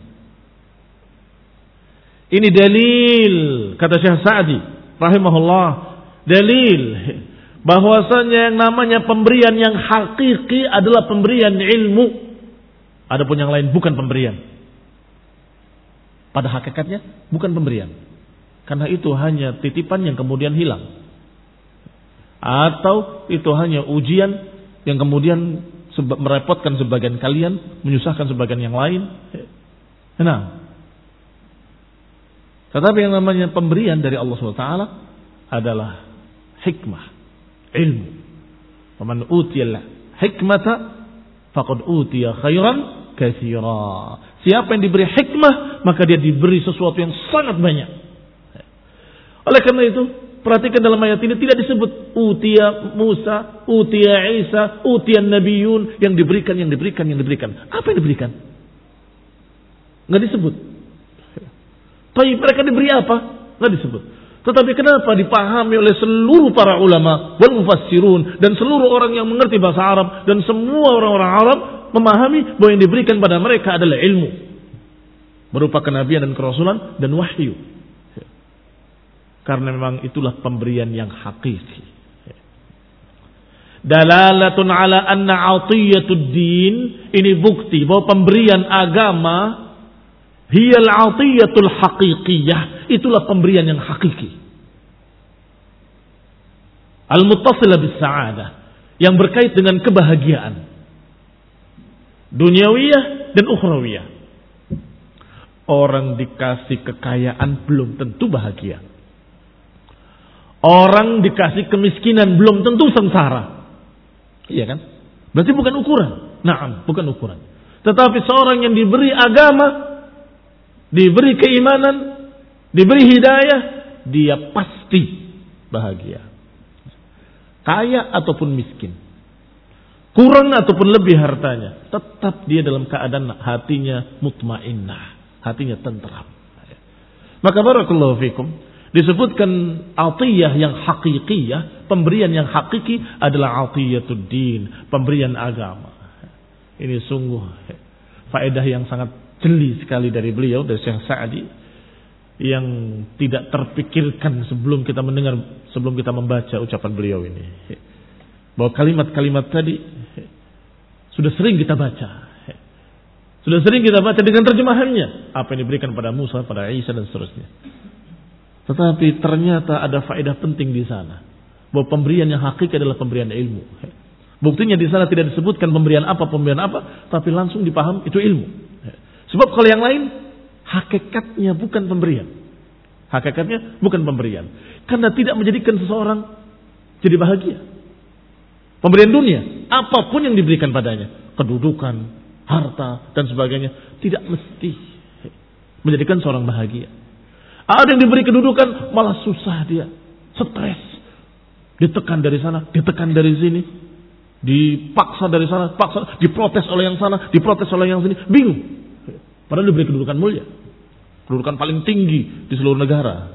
Ini dalil, kata Syekh Sa'di rahimahullah, dalil bahwasanya yang namanya pemberian yang hakiki adalah pemberian ilmu. Adapun yang lain bukan pemberian. Pada hakikatnya bukan pemberian. Karena itu hanya titipan yang kemudian hilang. Atau itu hanya ujian yang kemudian merepotkan sebagian kalian, menyusahkan sebagian yang lain. Nah, tetapi yang namanya pemberian dari Allah subhanahu wa taala adalah hikmah, ilmu. Faman utiyal hikmata faqad utiya khairan katsira. Siapa yang diberi hikmah, maka dia diberi sesuatu yang sangat banyak. Oleh karena itu, perhatikan dalam ayat ini tidak disebut utiya Musa, utiya Isa, utiya Nabiyun, yang diberikan, yang diberikan, yang diberikan. Apa yang diberikan? Enggak disebut. Tapi mereka diberi apa? Enggak disebut. Tetapi kenapa dipahami oleh seluruh para ulama wal mufassirun dan seluruh orang yang mengerti bahasa Arab dan semua orang-orang Arab memahami bahwa yang diberikan pada mereka adalah ilmu berupa kenabian dan kerasulan dan wahyu. Karena memang itulah pemberian yang hakiki. Dalalatun ala anna atiyatud din, ini bukti bahwa pemberian agama hiyal atiyatul haqiqiyah, itulah pemberian yang hakiki. Al-muttasilah bis sa'adah, yang berkait dengan kebahagiaan duniawiyah dan ukhrawiyah. Orang dikasih kekayaan belum tentu bahagia. Orang dikasih kemiskinan belum tentu sengsara. Iya kan? Berarti bukan ukuran. Naam, bukan ukuran. Tetapi seorang yang diberi agama, diberi keimanan, diberi hidayah, dia pasti bahagia. Kaya ataupun miskin, kurang ataupun lebih hartanya, tetap dia dalam keadaan hatinya mutmainnah, hatinya tentram. Maka barakallahu fikum, disebutkan atiyah yang hakikiyah, pemberian yang hakiki adalah atiyatud din, pemberian agama. Ini sungguh faedah yang sangat jeli sekali dari beliau, dari Syekh Sa'di, yang tidak terpikirkan sebelum kita mendengar, sebelum kita membaca ucapan beliau ini. Bahwa kalimat-kalimat tadi sudah sering kita baca. Sudah sering kita baca dengan terjemahannya. Apa yang diberikan pada Musa, pada Isa dan seterusnya. Tetapi ternyata ada faedah penting di sana. Bahwa pemberian yang hakiki adalah pemberian ilmu. Buktinya di sana tidak disebutkan pemberian apa, pemberian apa, tapi langsung dipaham itu ilmu. Sebab kalau yang lain, hakikatnya bukan pemberian. Hakikatnya bukan pemberian. Karena tidak menjadikan seseorang jadi bahagia. Pemberian dunia, apapun yang diberikan padanya, kedudukan, harta, dan sebagainya, tidak mesti menjadikan seorang bahagia. Ada yang diberi kedudukan, malah susah dia, stres, ditekan dari sana, ditekan dari sini, dipaksa dari sana, paksa, diprotes oleh yang sana, diprotes oleh yang sini, bingung. Padahal diberi kedudukan mulia, kedudukan paling tinggi di seluruh negara.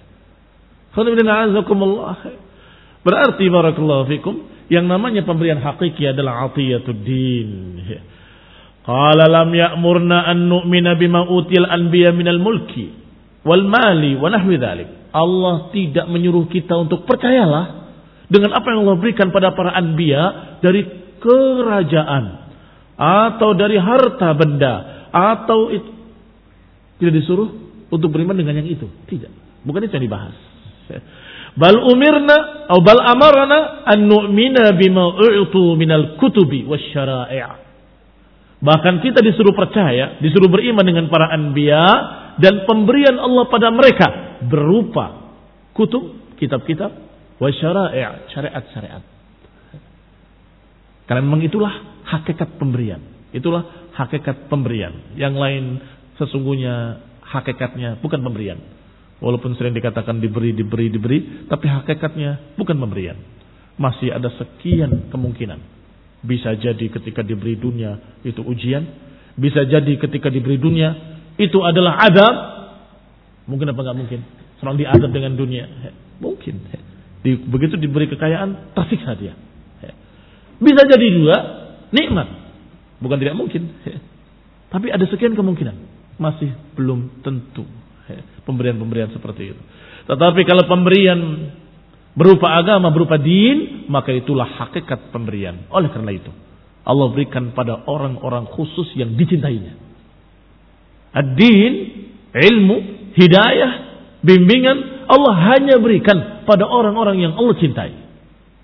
Berarti barakallahu fikum, yang namanya pemberian hakiki adalah atiyatud din. Qala lam ya'murna an nu'mina bima utiyal anbiya minal mulki wal mali wa nahwi dzalik. Allah tidak menyuruh kita untuk percayalah dengan apa yang Allah berikan pada para anbiya dari kerajaan atau dari harta benda, atau itu tidak disuruh untuk beriman dengan yang itu. Tidak, bukan itu yang dibahas. Bal umirna atau bal amarna an nu'mina bima u'tu minal kutubi wasyara'i'. Bahkan kita disuruh percaya, disuruh beriman dengan para anbiya dan pemberian Allah pada mereka berupa kutub, kitab-kitab, wasyara'i', syariat-syariat. Karena memang itulah hakikat pemberian. Itulah hakikat pemberian. Yang lain sesungguhnya hakikatnya bukan pemberian. Walaupun sering dikatakan diberi, diberi, diberi, tapi hakikatnya bukan pemberian. Masih ada sekian kemungkinan. Bisa jadi ketika diberi dunia itu ujian. Bisa jadi ketika diberi dunia itu adalah adab. Mungkin apa enggak mungkin? Seorang diadab dengan dunia. Mungkin. Di, begitu diberi kekayaan, tersiksa dia. Bisa jadi juga nikmat. Bukan tidak mungkin. Tapi ada sekian kemungkinan. Masih belum tentu pemberian-pemberian seperti itu. Tetapi kalau pemberian berupa agama, berupa din, maka itulah hakikat pemberian. Oleh karena itu, Allah berikan pada orang-orang khusus yang dicintainya. Ad-din, ilmu, hidayah, bimbingan, Allah hanya berikan pada orang-orang yang Allah cintai.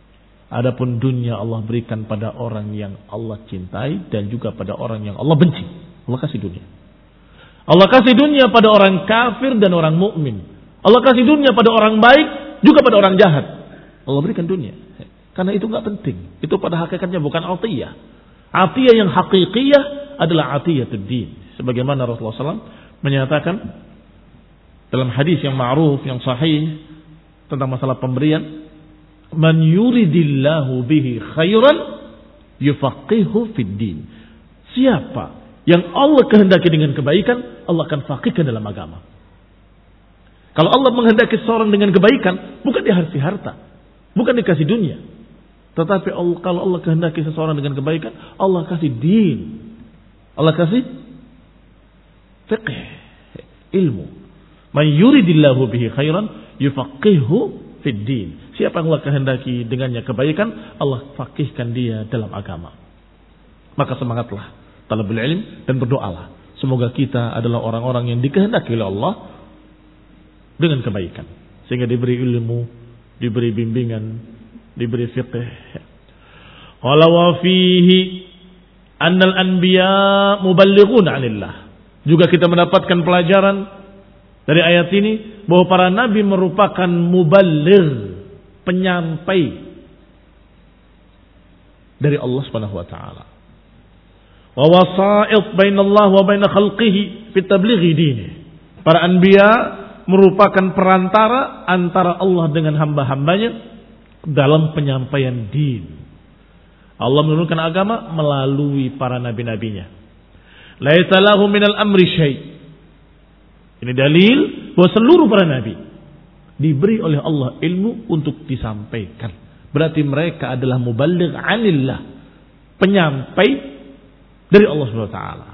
Adapun dunia Allah berikan pada orang yang Allah cintai dan juga pada orang yang Allah benci. Allah kasih dunia. Allah kasih dunia pada orang kafir dan orang mukmin. Allah kasih dunia pada orang baik juga pada orang jahat. Allah berikan dunia. Karena itu enggak penting. Itu pada hakikatnya bukan atiyah. Atiyah yang hakikiyah adalah atiyatud din. Sebagaimana Rasulullah shallallahu alaihi wasallam menyatakan dalam hadis yang ma'ruf, yang sahih tentang masalah pemberian, man yuridillahu bihi khairan yufaqihu fid din. Siapa yang Allah kehendaki dengan kebaikan, Allah akan faqihkan dalam agama. Kalau Allah menghendaki seorang dengan kebaikan, bukan dikasih harta, bukan dikasih dunia. Tetapi Allah, kalau Allah kehendaki seseorang dengan kebaikan, Allah kasih din. Allah kasih fiqh, ilmu. Man yuridillahu bihi khairan yufaqihu fid din. Siapa yang Allah kehendaki dengannya kebaikan, Allah faqihkan dia dalam agama. Maka semangatlah talabul ilm dan berdoalah. Semoga kita adalah orang-orang yang dikehendaki oleh Allah dengan kebaikan. Sehingga diberi ilmu, diberi bimbingan, diberi fiqh. Qala wa fihi annal anbiya muballighun 'anillah. Juga kita mendapatkan pelajaran dari ayat ini bahwa para nabi merupakan muballigh, penyampai dari Allah Subhanahu wa taala. Wa wasa'id bainallah wa bain khalqihi fi tablighi dini. Para anbiya merupakan perantara antara Allah dengan hamba-hambanya dalam penyampaian din. Allah menurunkan agama melalui para nabi-nabinya. Laisa lahu minal amri syai'. Ini dalil bahwa seluruh para nabi diberi oleh Allah ilmu untuk disampaikan. Berarti mereka adalah muballigh 'anillah, penyampai dari Allah Subhanahu wa taala.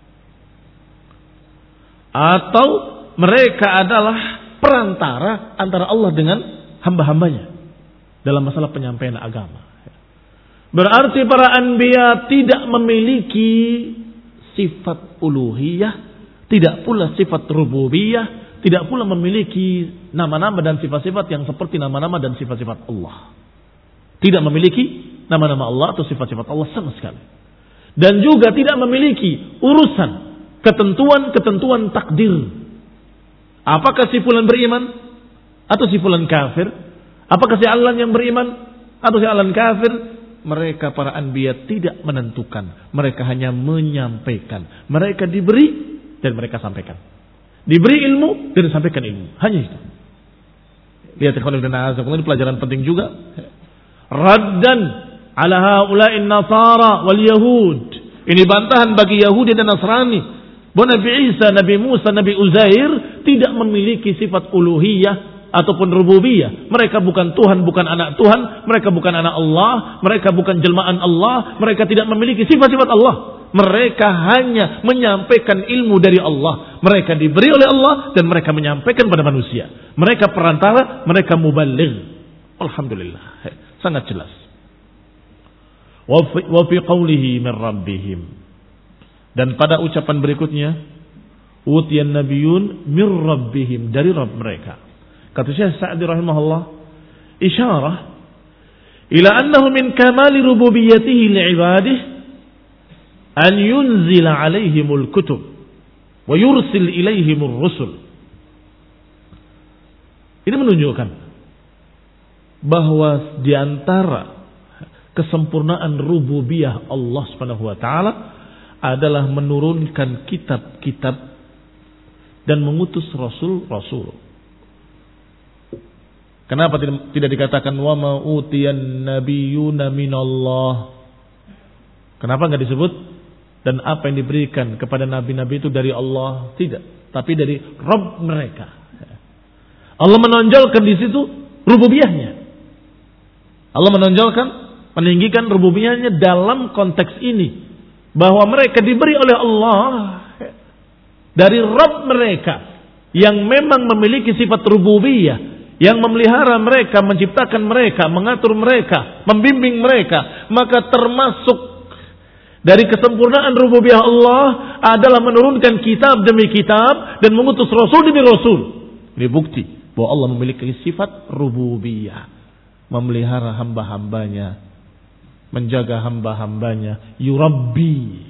Atau mereka adalah perantara antara Allah dengan hamba-hambanya dalam masalah penyampaian agama. Berarti para anbiya tidak memiliki sifat uluhiyah, tidak pula sifat rububiyah, tidak pula memiliki nama-nama dan sifat-sifat yang seperti nama-nama dan sifat-sifat Allah. Tidak memiliki nama-nama Allah atau sifat-sifat Allah sama sekali. Dan juga tidak memiliki urusan ketentuan-ketentuan takdir. Apakah si fulan beriman atau si fulan kafir? Apakah si alan yang beriman atau si alan kafir? Mereka para anbiya tidak menentukan. Mereka hanya menyampaikan. Mereka diberi dan mereka sampaikan. Diberi ilmu dan disampaikan ilmu. Hanya itu. Lihat ikhwan dan azab, ini pelajaran penting juga. Raddan ala haula'in nasara wal yahud. Ini bantahan bagi Yahudi dan Nasrani. Bahwa Nabi Isa, Nabi Musa, Nabi Uzair tidak memiliki sifat uluhiyah ataupun rububiyah. Mereka bukan Tuhan, bukan anak Tuhan. Mereka bukan anak Allah. Mereka bukan jelmaan Allah. Mereka tidak memiliki sifat-sifat Allah. Mereka hanya menyampaikan ilmu dari Allah. Mereka diberi oleh Allah dan mereka menyampaikan pada manusia. Mereka perantara, mereka muballigh. Alhamdulillah. Sangat jelas. Wa fi qawlihi min rabbihim. Dan pada ucapan berikutnya, utiyan nabiyun min rabbihim, dari Rabb mereka. Kata Syekh Sa'di rahimahullah, isyarah ila annahu min kamali rububiyyatihi li'ibadihi an yunzila alaihimul kutub wa yursil ilaihimur rusul. Ini menunjukkan bahwa di antara kesempurnaan rububiyah Allah Subhanahu wa taala adalah menurunkan kitab-kitab dan mengutus rasul-rasul. Kenapa tidak, tidak dikatakan wa ma utiyan nabiyyuna minallah? Kenapa enggak disebut dan apa yang diberikan kepada nabi-nabi itu dari Allah? Tidak, tapi dari Rabb mereka. Allah menonjolkan di situ rububiyahnya. Allah menonjolkan, meninggikan rububiyahnya dalam konteks ini, bahwa mereka diberi oleh Allah dari Rabb mereka yang memang memiliki sifat rububiyah, yang memelihara mereka, menciptakan mereka, mengatur mereka, membimbing mereka. Maka termasuk dari kesempurnaan rububiyah Allah adalah menurunkan kitab demi kitab dan mengutus rasul demi rasul. Ini bukti bahwa Allah memiliki sifat rububiyah. memelihara hamba-hambanya, menjaga hamba-hambanya, yurabbi.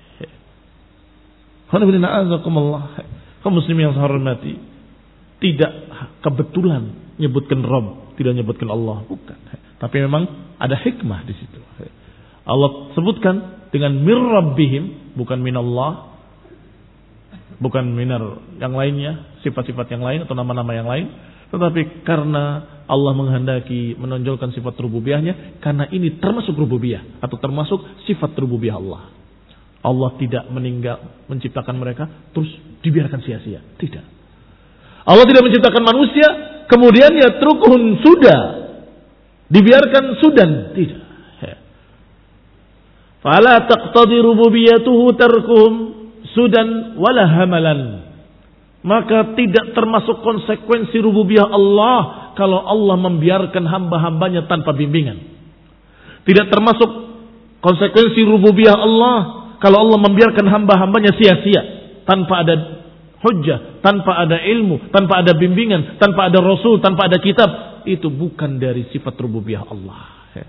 Kaum muslimin yang saya hormati, tidak kebetulan nyebutkan Rabb, tidak nyebutkan Allah, bukan. Tapi memang ada hikmah di situ. Allah sebutkan dengan mir rabbihim, bukan minallah, bukan minar yang lainnya, sifat-sifat yang lain atau nama-nama yang lain, tetapi karena Allah menghendaki menonjolkan sifat rububiyahnya, karena ini termasuk rububiyah atau termasuk sifat rububiyah Allah. Allah tidak meninggal menciptakan mereka terus dibiarkan sia-sia, tidak. Allah tidak menciptakan manusia kemudian ya trukuhun sudah dibiarkan sudan, tidak. Fala taqtadi rububiyatuhu tarkuhum sudan wala hamalan. Maka tidak termasuk konsekuensi rububiyah Allah kalau Allah membiarkan hamba-hambanya tanpa bimbingan. Tidak termasuk konsekuensi rububiyah Allah kalau Allah membiarkan hamba-hambanya sia-sia tanpa ada hujjah, tanpa ada ilmu, tanpa ada bimbingan, tanpa ada rasul, tanpa ada kitab. Itu bukan dari sifat rububiyah Allah.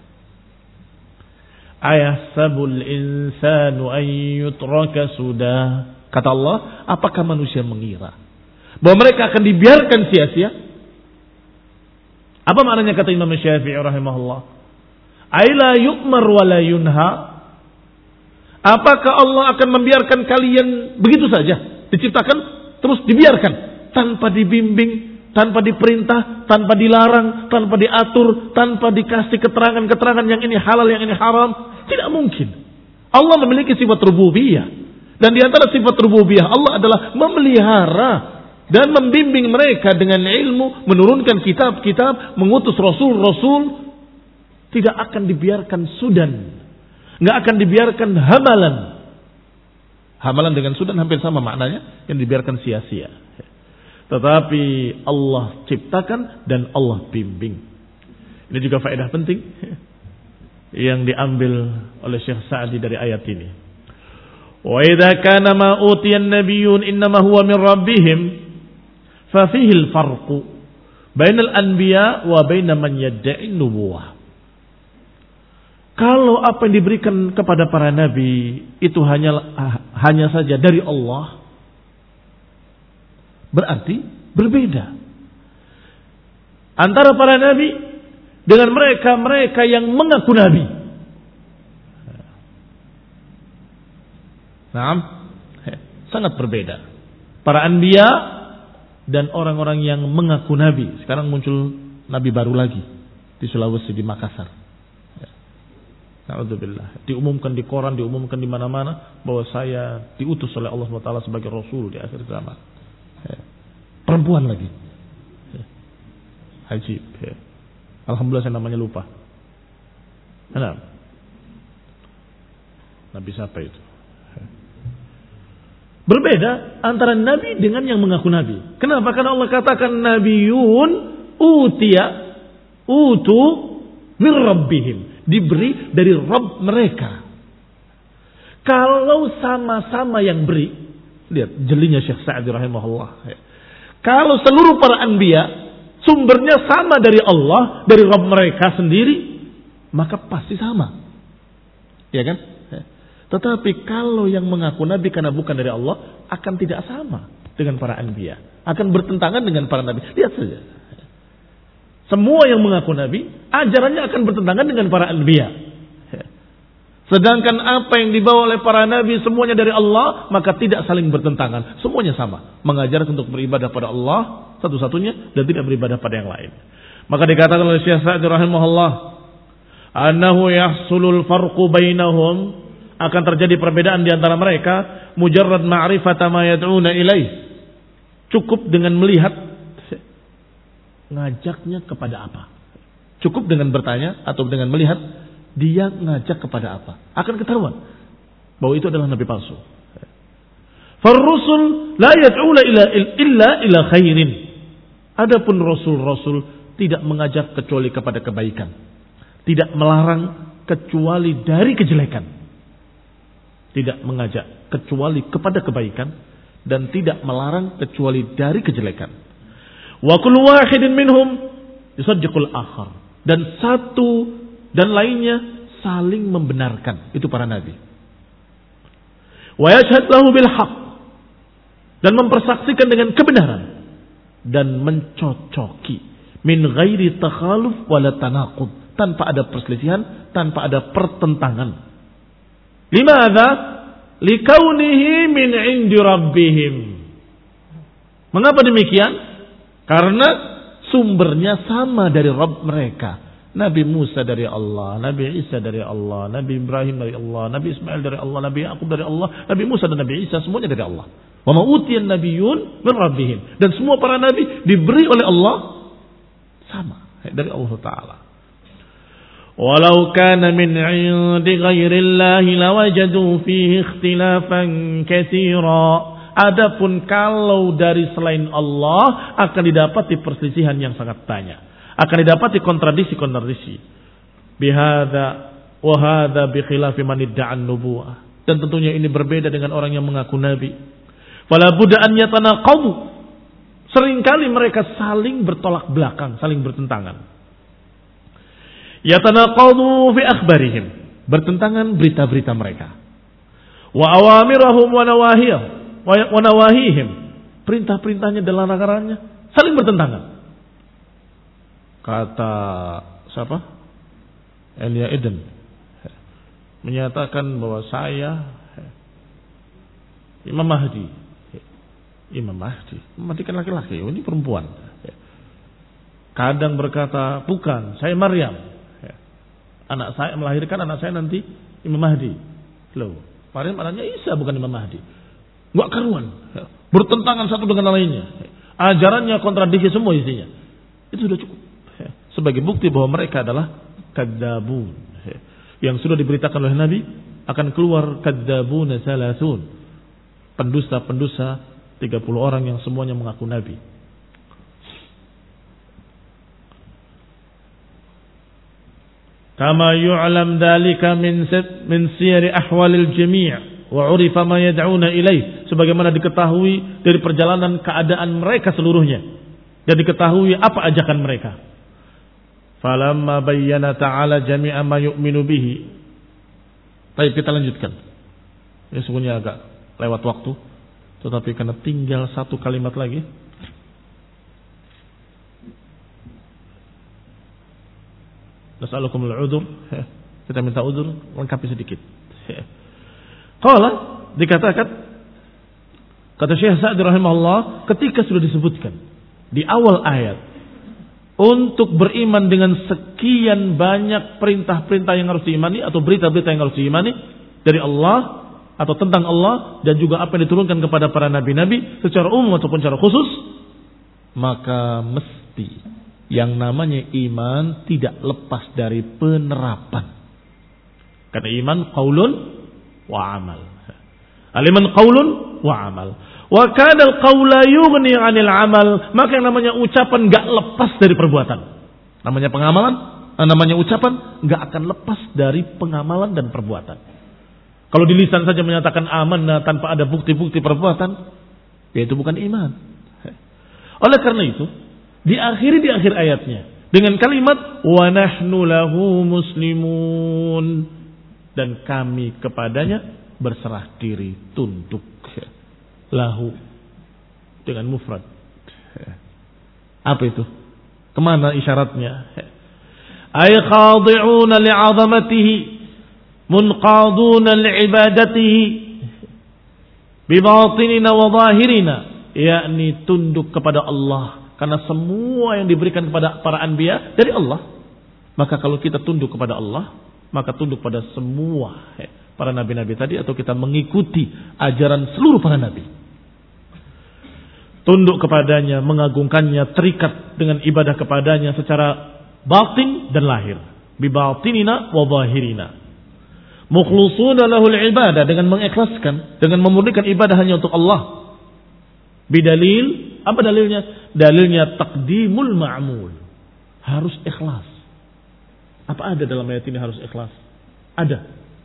Ayahsabul insanu an yutraka sudah. Kata Allah, apakah manusia mengira bahwa mereka akan dibiarkan sia-sia? Apa maknanya kata Imam Syafi'i rahimahullah? Aila yu'mar wa la yunha. Apakah Allah akan membiarkan kalian begitu saja, diciptakan terus dibiarkan tanpa dibimbing, tanpa diperintah, tanpa dilarang, tanpa diatur, tanpa dikasih keterangan-keterangan yang ini halal, yang ini haram? Tidak mungkin. Allah memiliki sifat rububiyah, dan di antara sifat rububiyah Allah adalah memelihara dan membimbing mereka dengan ilmu, menurunkan kitab-kitab, mengutus rasul-rasul. Tidak akan dibiarkan sudan, nggak akan dibiarkan hamalan. Hamalan dengan sudan hampir sama maknanya, yang dibiarkan sia-sia. Tetapi Allah ciptakan dan Allah bimbing. Ini juga faedah penting yang diambil oleh Syekh Sa'di dari ayat ini. Wa idza kana ma utiyan nabiyyun innama huwa min rabbihim fa fihi al-farqu bainal anbiya wa bain man yad'i nubuwah. Kalau apa yang diberikan kepada para nabi itu hanya hanya saja dari Allah, berarti berbeda antara para nabi dengan mereka-mereka yang mengaku nabi. Nah, sangat berbeda. Para anbiya dan orang-orang yang mengaku nabi. Sekarang muncul nabi baru lagi di Sulawesi, di Makassar. Na'udzubillah. Diumumkan di koran, diumumkan di mana-mana bahwa saya diutus oleh Allah subhanahu wa taala sebagai rasul di akhir zaman. Perempuan lagi. Ajib. Alhamdulillah saya namanya lupa. Nah, nabi siapa itu? Berbeda antara nabi dengan yang mengaku nabi. Kenapa? Karena Allah katakan nabiyun utiya utu min rabbihim, diberi dari Rabb mereka. Kalau sama-sama yang beri, lihat jelinya Syekh Sa'di rahimahullah. Kalau seluruh para anbiya sumbernya sama dari Allah, dari Rabb mereka sendiri, maka pasti sama. Ya kan? Tetapi kalau yang mengaku nabi karena bukan dari Allah, akan tidak sama dengan para anbiya, akan bertentangan dengan para nabi. Lihat saja. Semua yang mengaku nabi, ajarannya akan bertentangan dengan para anbiya. Sedangkan apa yang dibawa oleh para nabi semuanya dari Allah, maka tidak saling bertentangan. Semuanya sama, mengajarkan untuk beribadah pada Allah satu-satunya dan tidak beribadah pada yang lain. Maka dikatakan oleh Syekh Sa'di rahimahullah, annahu yahsulul farqu bainahum, akan terjadi perbedaan di antara mereka, mujarrad ma'rifata ma yad'una ilaih. Cukup dengan melihat ngajaknya kepada apa. Cukup dengan bertanya atau dengan melihat dia ngajak kepada apa, akan ketahuan bahwa itu adalah nabi palsu. Farrusul la yad'una ila illa ila khairin. Adapun rasul-rasul tidak mengajak kecuali kepada kebaikan, tidak melarang kecuali dari kejelekan, tidak mengajak kecuali kepada kebaikan, dan tidak melarang kecuali dari kejelekan. Wa kullu wahidin minhum yusaddiqul akhar. Dan satu dan lainnya saling membenarkan. Itu para nabi. Wa yashhad lahu bil haqq. Dan mempersaksikan dengan kebenaran. Dan mencocoki. Min ghairi takhaluf wala tanaqud. Tanpa ada perselisihan, tanpa ada pertentangan. Limadha? Likaunihi min indi rabbihim. Mengapa demikian? Karena sumbernya sama dari Rabb mereka. Nabi Musa dari Allah, Nabi Isa dari Allah, Nabi Ibrahim dari Allah, Nabi Ismail dari Allah, Nabi Yakub dari Allah, Nabi Musa dan Nabi Isa semuanya dari Allah. Wa ma utiyan nabiyyun min rabbihim. Dan semua para nabi diberi oleh Allah sama dari Allah Taala. Walau kana min 'indi ghairillahi lawajadu fihi ikhtilafan katsira. Adapun kalau dari selain Allah akan didapati perselisihan yang sangat banyak. Akan didapati kontradiksi-kontradiksi. Bihadza wa hadza bi khilafi man idda'an nubuwah. Dan tentunya ini berbeda dengan orang yang mengaku nabi. Fala budda an yatanaqadu. Seringkali mereka saling bertolak belakang, saling bertentangan. Yatanaqadu fi akhbarihim. Bertentangan berita-berita mereka. Wa awamirahum wa nawahiyahum. Wa nawahihim. Perintah-perintahnya dan larangannya saling bertentangan. Kata siapa? Elia Eden menyatakan bahwa saya Imam Mahdi. Imam Mahdi. Imam Mahdi kan laki-laki, ini perempuan. Kadang berkata, bukan, saya Maryam. Anak saya melahirkan anak saya nanti Imam Mahdi. Loh, Maryam anaknya Isa bukan Imam Mahdi. Enggak karuan. Bertentangan satu dengan lainnya. Ajarannya kontradiksi semua isinya. Itu sudah cukup. Sebagai bukti bahwa mereka adalah kadzabun. Yang sudah diberitakan oleh Nabi akan keluar kadzabun salasun. Pendusta-pendusta tiga puluh orang yang semuanya mengaku Nabi. Kama yu'lam dzalika min min siyari ahwalil jami' wa 'urifa ma yad'una ilaih, sebagaimana diketahui dari perjalanan keadaan mereka seluruhnya dan diketahui apa ajakan mereka. Falamma bayyana ta'ala jami'a ma yu'minu bihi. Baik, kita lanjutkan. Ini sungguhnya agak lewat waktu, tetapi karena tinggal satu kalimat lagi. Nas'alukumul udzur. Kita minta udzur, lengkapi sedikit. Qala, dikatakan kata Syekh Sa'di rahimahullah, ketika sudah disebutkan di awal ayat untuk beriman dengan sekian banyak perintah-perintah yang harus diimani atau berita-berita yang harus diimani dari Allah atau tentang Allah dan juga apa yang diturunkan kepada para nabi-nabi secara umum ataupun secara khusus, maka mesti yang namanya iman tidak lepas dari penerapan. Karena iman qaulun wa amal. Al-iman qaulun wa amal. Wa kadal qaula yughni 'anil amal, maka yang namanya ucapan enggak lepas dari perbuatan. Namanya pengamalan, namanya ucapan enggak akan lepas dari pengamalan dan perbuatan. Kalau di lisan saja menyatakan amanah tanpa ada bukti-bukti perbuatan, ya itu bukan iman. Oleh karena itu, diakhiri di akhir ayatnya dengan kalimat wa nahnu lahu muslimun, dan kami kepadanya berserah diri, tunduk. Lahu dengan mufrad. Apa itu? Kemana isyaratnya? Ay khadi'una li'azamatihi munqaduna li'ibadatihi bibatinina wa zahirina, yakni tunduk kepada Allah karena semua yang diberikan kepada para anbiya dari Allah. Maka kalau kita tunduk kepada Allah, maka tunduk pada semua para nabi-nabi tadi, atau kita mengikuti ajaran seluruh para nabi. Tunduk kepadanya, mengagungkannya, terikat dengan ibadah kepadanya secara batin dan lahir. Bibatinina wa zahirina. Mukhlusuna lahul ibadah, dengan mengikhlaskan, dengan memurnikan ibadah hanya untuk Allah. Bidalil, apa dalilnya? Dalilnya taqdimul ma'mul. Harus ikhlas. Apa ada dalam ayat ini harus ikhlas? Ada.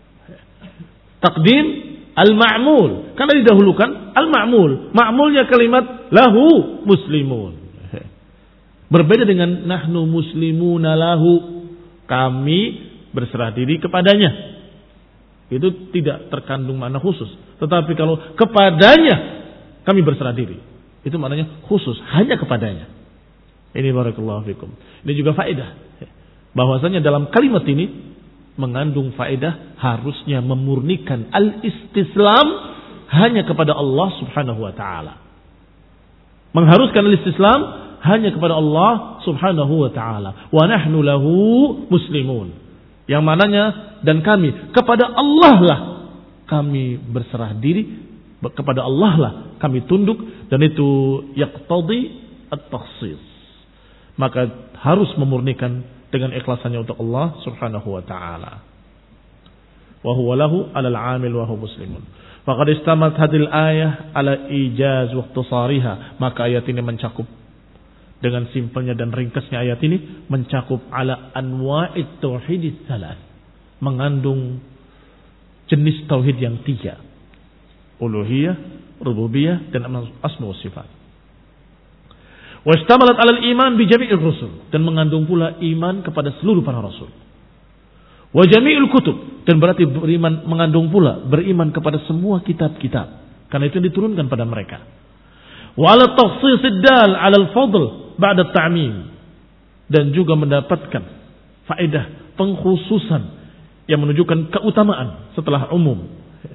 Taqdim al-ma'mul, karena didahulukan al-ma'mul. Ma'mulnya kalimat lahu muslimun. Berbeda dengan nahnu muslimuna lahu, kami berserah diri kepadanya. Itu tidak terkandung makna khusus. Tetapi kalau kepadanya kami berserah diri, itu maknanya khusus, hanya kepadanya. Ini barakallahu fikum. Ini juga faedah. Bahwasanya dalam kalimat ini mengandung faedah harusnya memurnikan al-istislam hanya kepada Allah subhanahu wa ta'ala. Mengharuskan al-istislam hanya kepada Allah subhanahu wa ta'ala. Wa nahnu lahu muslimun. Yang mananya dan kami kepada Allah lah kami berserah diri, kepada Allah lah kami tunduk, dan itu yaqtadi at-takhsis. Maka harus memurnikan dengan ikhlasannya untuk Allah subhanahu wa ta'ala. Wa huwa lahu alal amil wa huwa muslimun. Faqad istamat hadil ayah ala ijaz wa ikhtisariha. Maka ayat ini mencakup, dengan simpelnya dan ringkasnya ayat ini mencakup ala anwa'it tauhid salat, mengandung jenis tauhid yang tiga: uluhiyah, rububiyah, dan asma wa sifat. Wa istamalat 'alal iman bi jami'ir rusul, dan mengandung pula iman kepada seluruh para rasul. Wa jami'il kutub, dan berarti beriman mengandung pula beriman kepada semua kitab-kitab, karena itu diturunkan pada mereka. Wa 'ala takhsisid dal 'alal fadl ba'da ta'mim, dan juga mendapatkan faedah pengkhususan yang menunjukkan keutamaan setelah umum.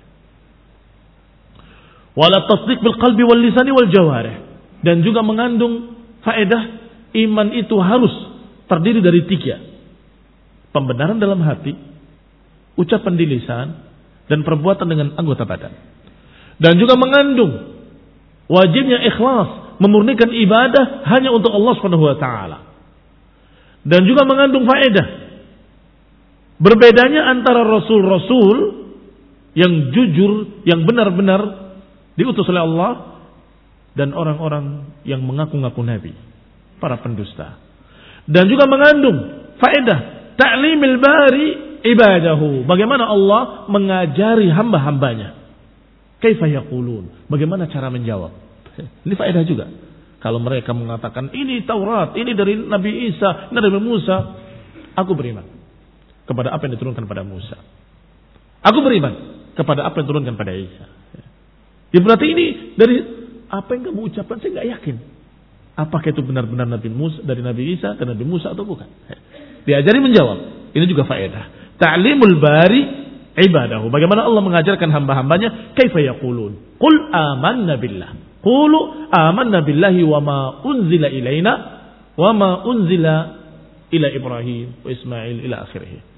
Wa 'ala tasdiq bil qalbi wal lisani wal jawarih, dan juga mengandung faedah iman itu harus terdiri dari tiga: pembenaran dalam hati, ucapan di lisan, dan perbuatan dengan anggota badan. Dan juga mengandung wajibnya ikhlas, memurnikan ibadah hanya untuk Allah subhanahu wa ta'ala. Dan juga mengandung faedah berbedanya antara rasul-rasul yang jujur, yang benar-benar diutus oleh Allah, dan orang-orang yang mengaku-ngaku nabi, para pendusta. Dan juga mengandung faedah ta'limil bari ibadahu, bagaimana Allah mengajari hamba-hambanya. Kaifa yaqulun, bagaimana cara menjawab. Ini faedah juga. Kalau mereka mengatakan ini Taurat, ini dari Nabi Isa, ini dari Musa, aku beriman kepada apa yang diturunkan pada Musa. Aku beriman kepada apa yang diturunkan pada Isa. Ya berarti ini dari apa yang kamu ucapkan saya nggak yakin. Apakah itu benar-benar Nabi Musa, dari Nabi Isa ke Nabi Musa atau bukan? Diajari menjawab. Ini juga faedah. Ta'limul bari ibadahu. Bagaimana Allah mengajarkan hamba-hambanya? Kaifa yaqulun? Qul amanna billah. Qulu amanna billahi wa ma unzila ilaina wa ma unzila ila Ibrahim wa Ismail ila akhirih.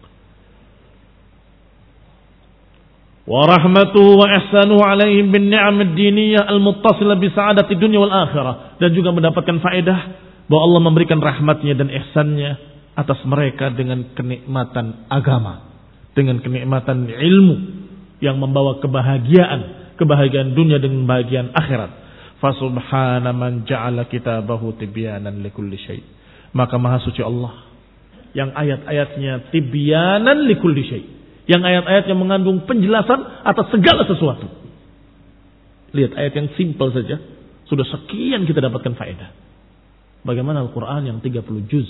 Wa rahmatuhu wa ihsanuhu alaihim bin ni'am ad-diniyah al-muttasilah bi sa'adati dunya wal akhirah, dan juga mendapatkan faedah bahwa Allah memberikan rahmatnya dan ihsannya atas mereka dengan kenikmatan agama, dengan kenikmatan ilmu yang membawa kebahagiaan, kebahagiaan dunia dan kebahagiaan akhirat. Fa subhana man ja'ala kitabahu tibyanan likulli syai'. Maka maha suci Allah yang ayat-ayatnya tibyanan likulli syai', yang ayat-ayatnya mengandung penjelasan atas segala sesuatu. Lihat ayat yang simpel saja, sudah sekian kita dapatkan faedah. Bagaimana Al-Quran yang tiga puluh juz?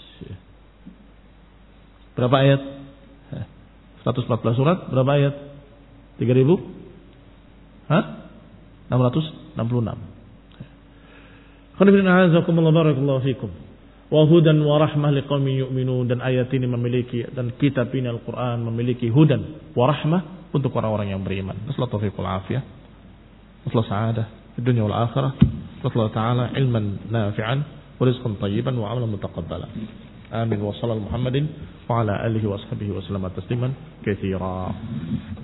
Berapa ayat? seratus empat belas surat, berapa ayat? tiga ribu? Hah? enam ratus enam puluh enam. Khonibillah azakumullah barakallahu fikum. Wa hudan wa rahmah liqaumin yu'minun, dan ayat ini memiliki, dan kitab ini Al-Quran memiliki hudan wa rahmah untuk orang-orang yang beriman. Nasallahu taufiq wal afiyah, nasallahu sa'adah di dunia wal akhirah, nasallahu ta'ala ilman nafi'an wa rizqan tayyiban wa amalan mutaqabbala. Amin wa sallallahu Muhammadin wa ala alihi wa ashabihi wa sallama tasliman katsira.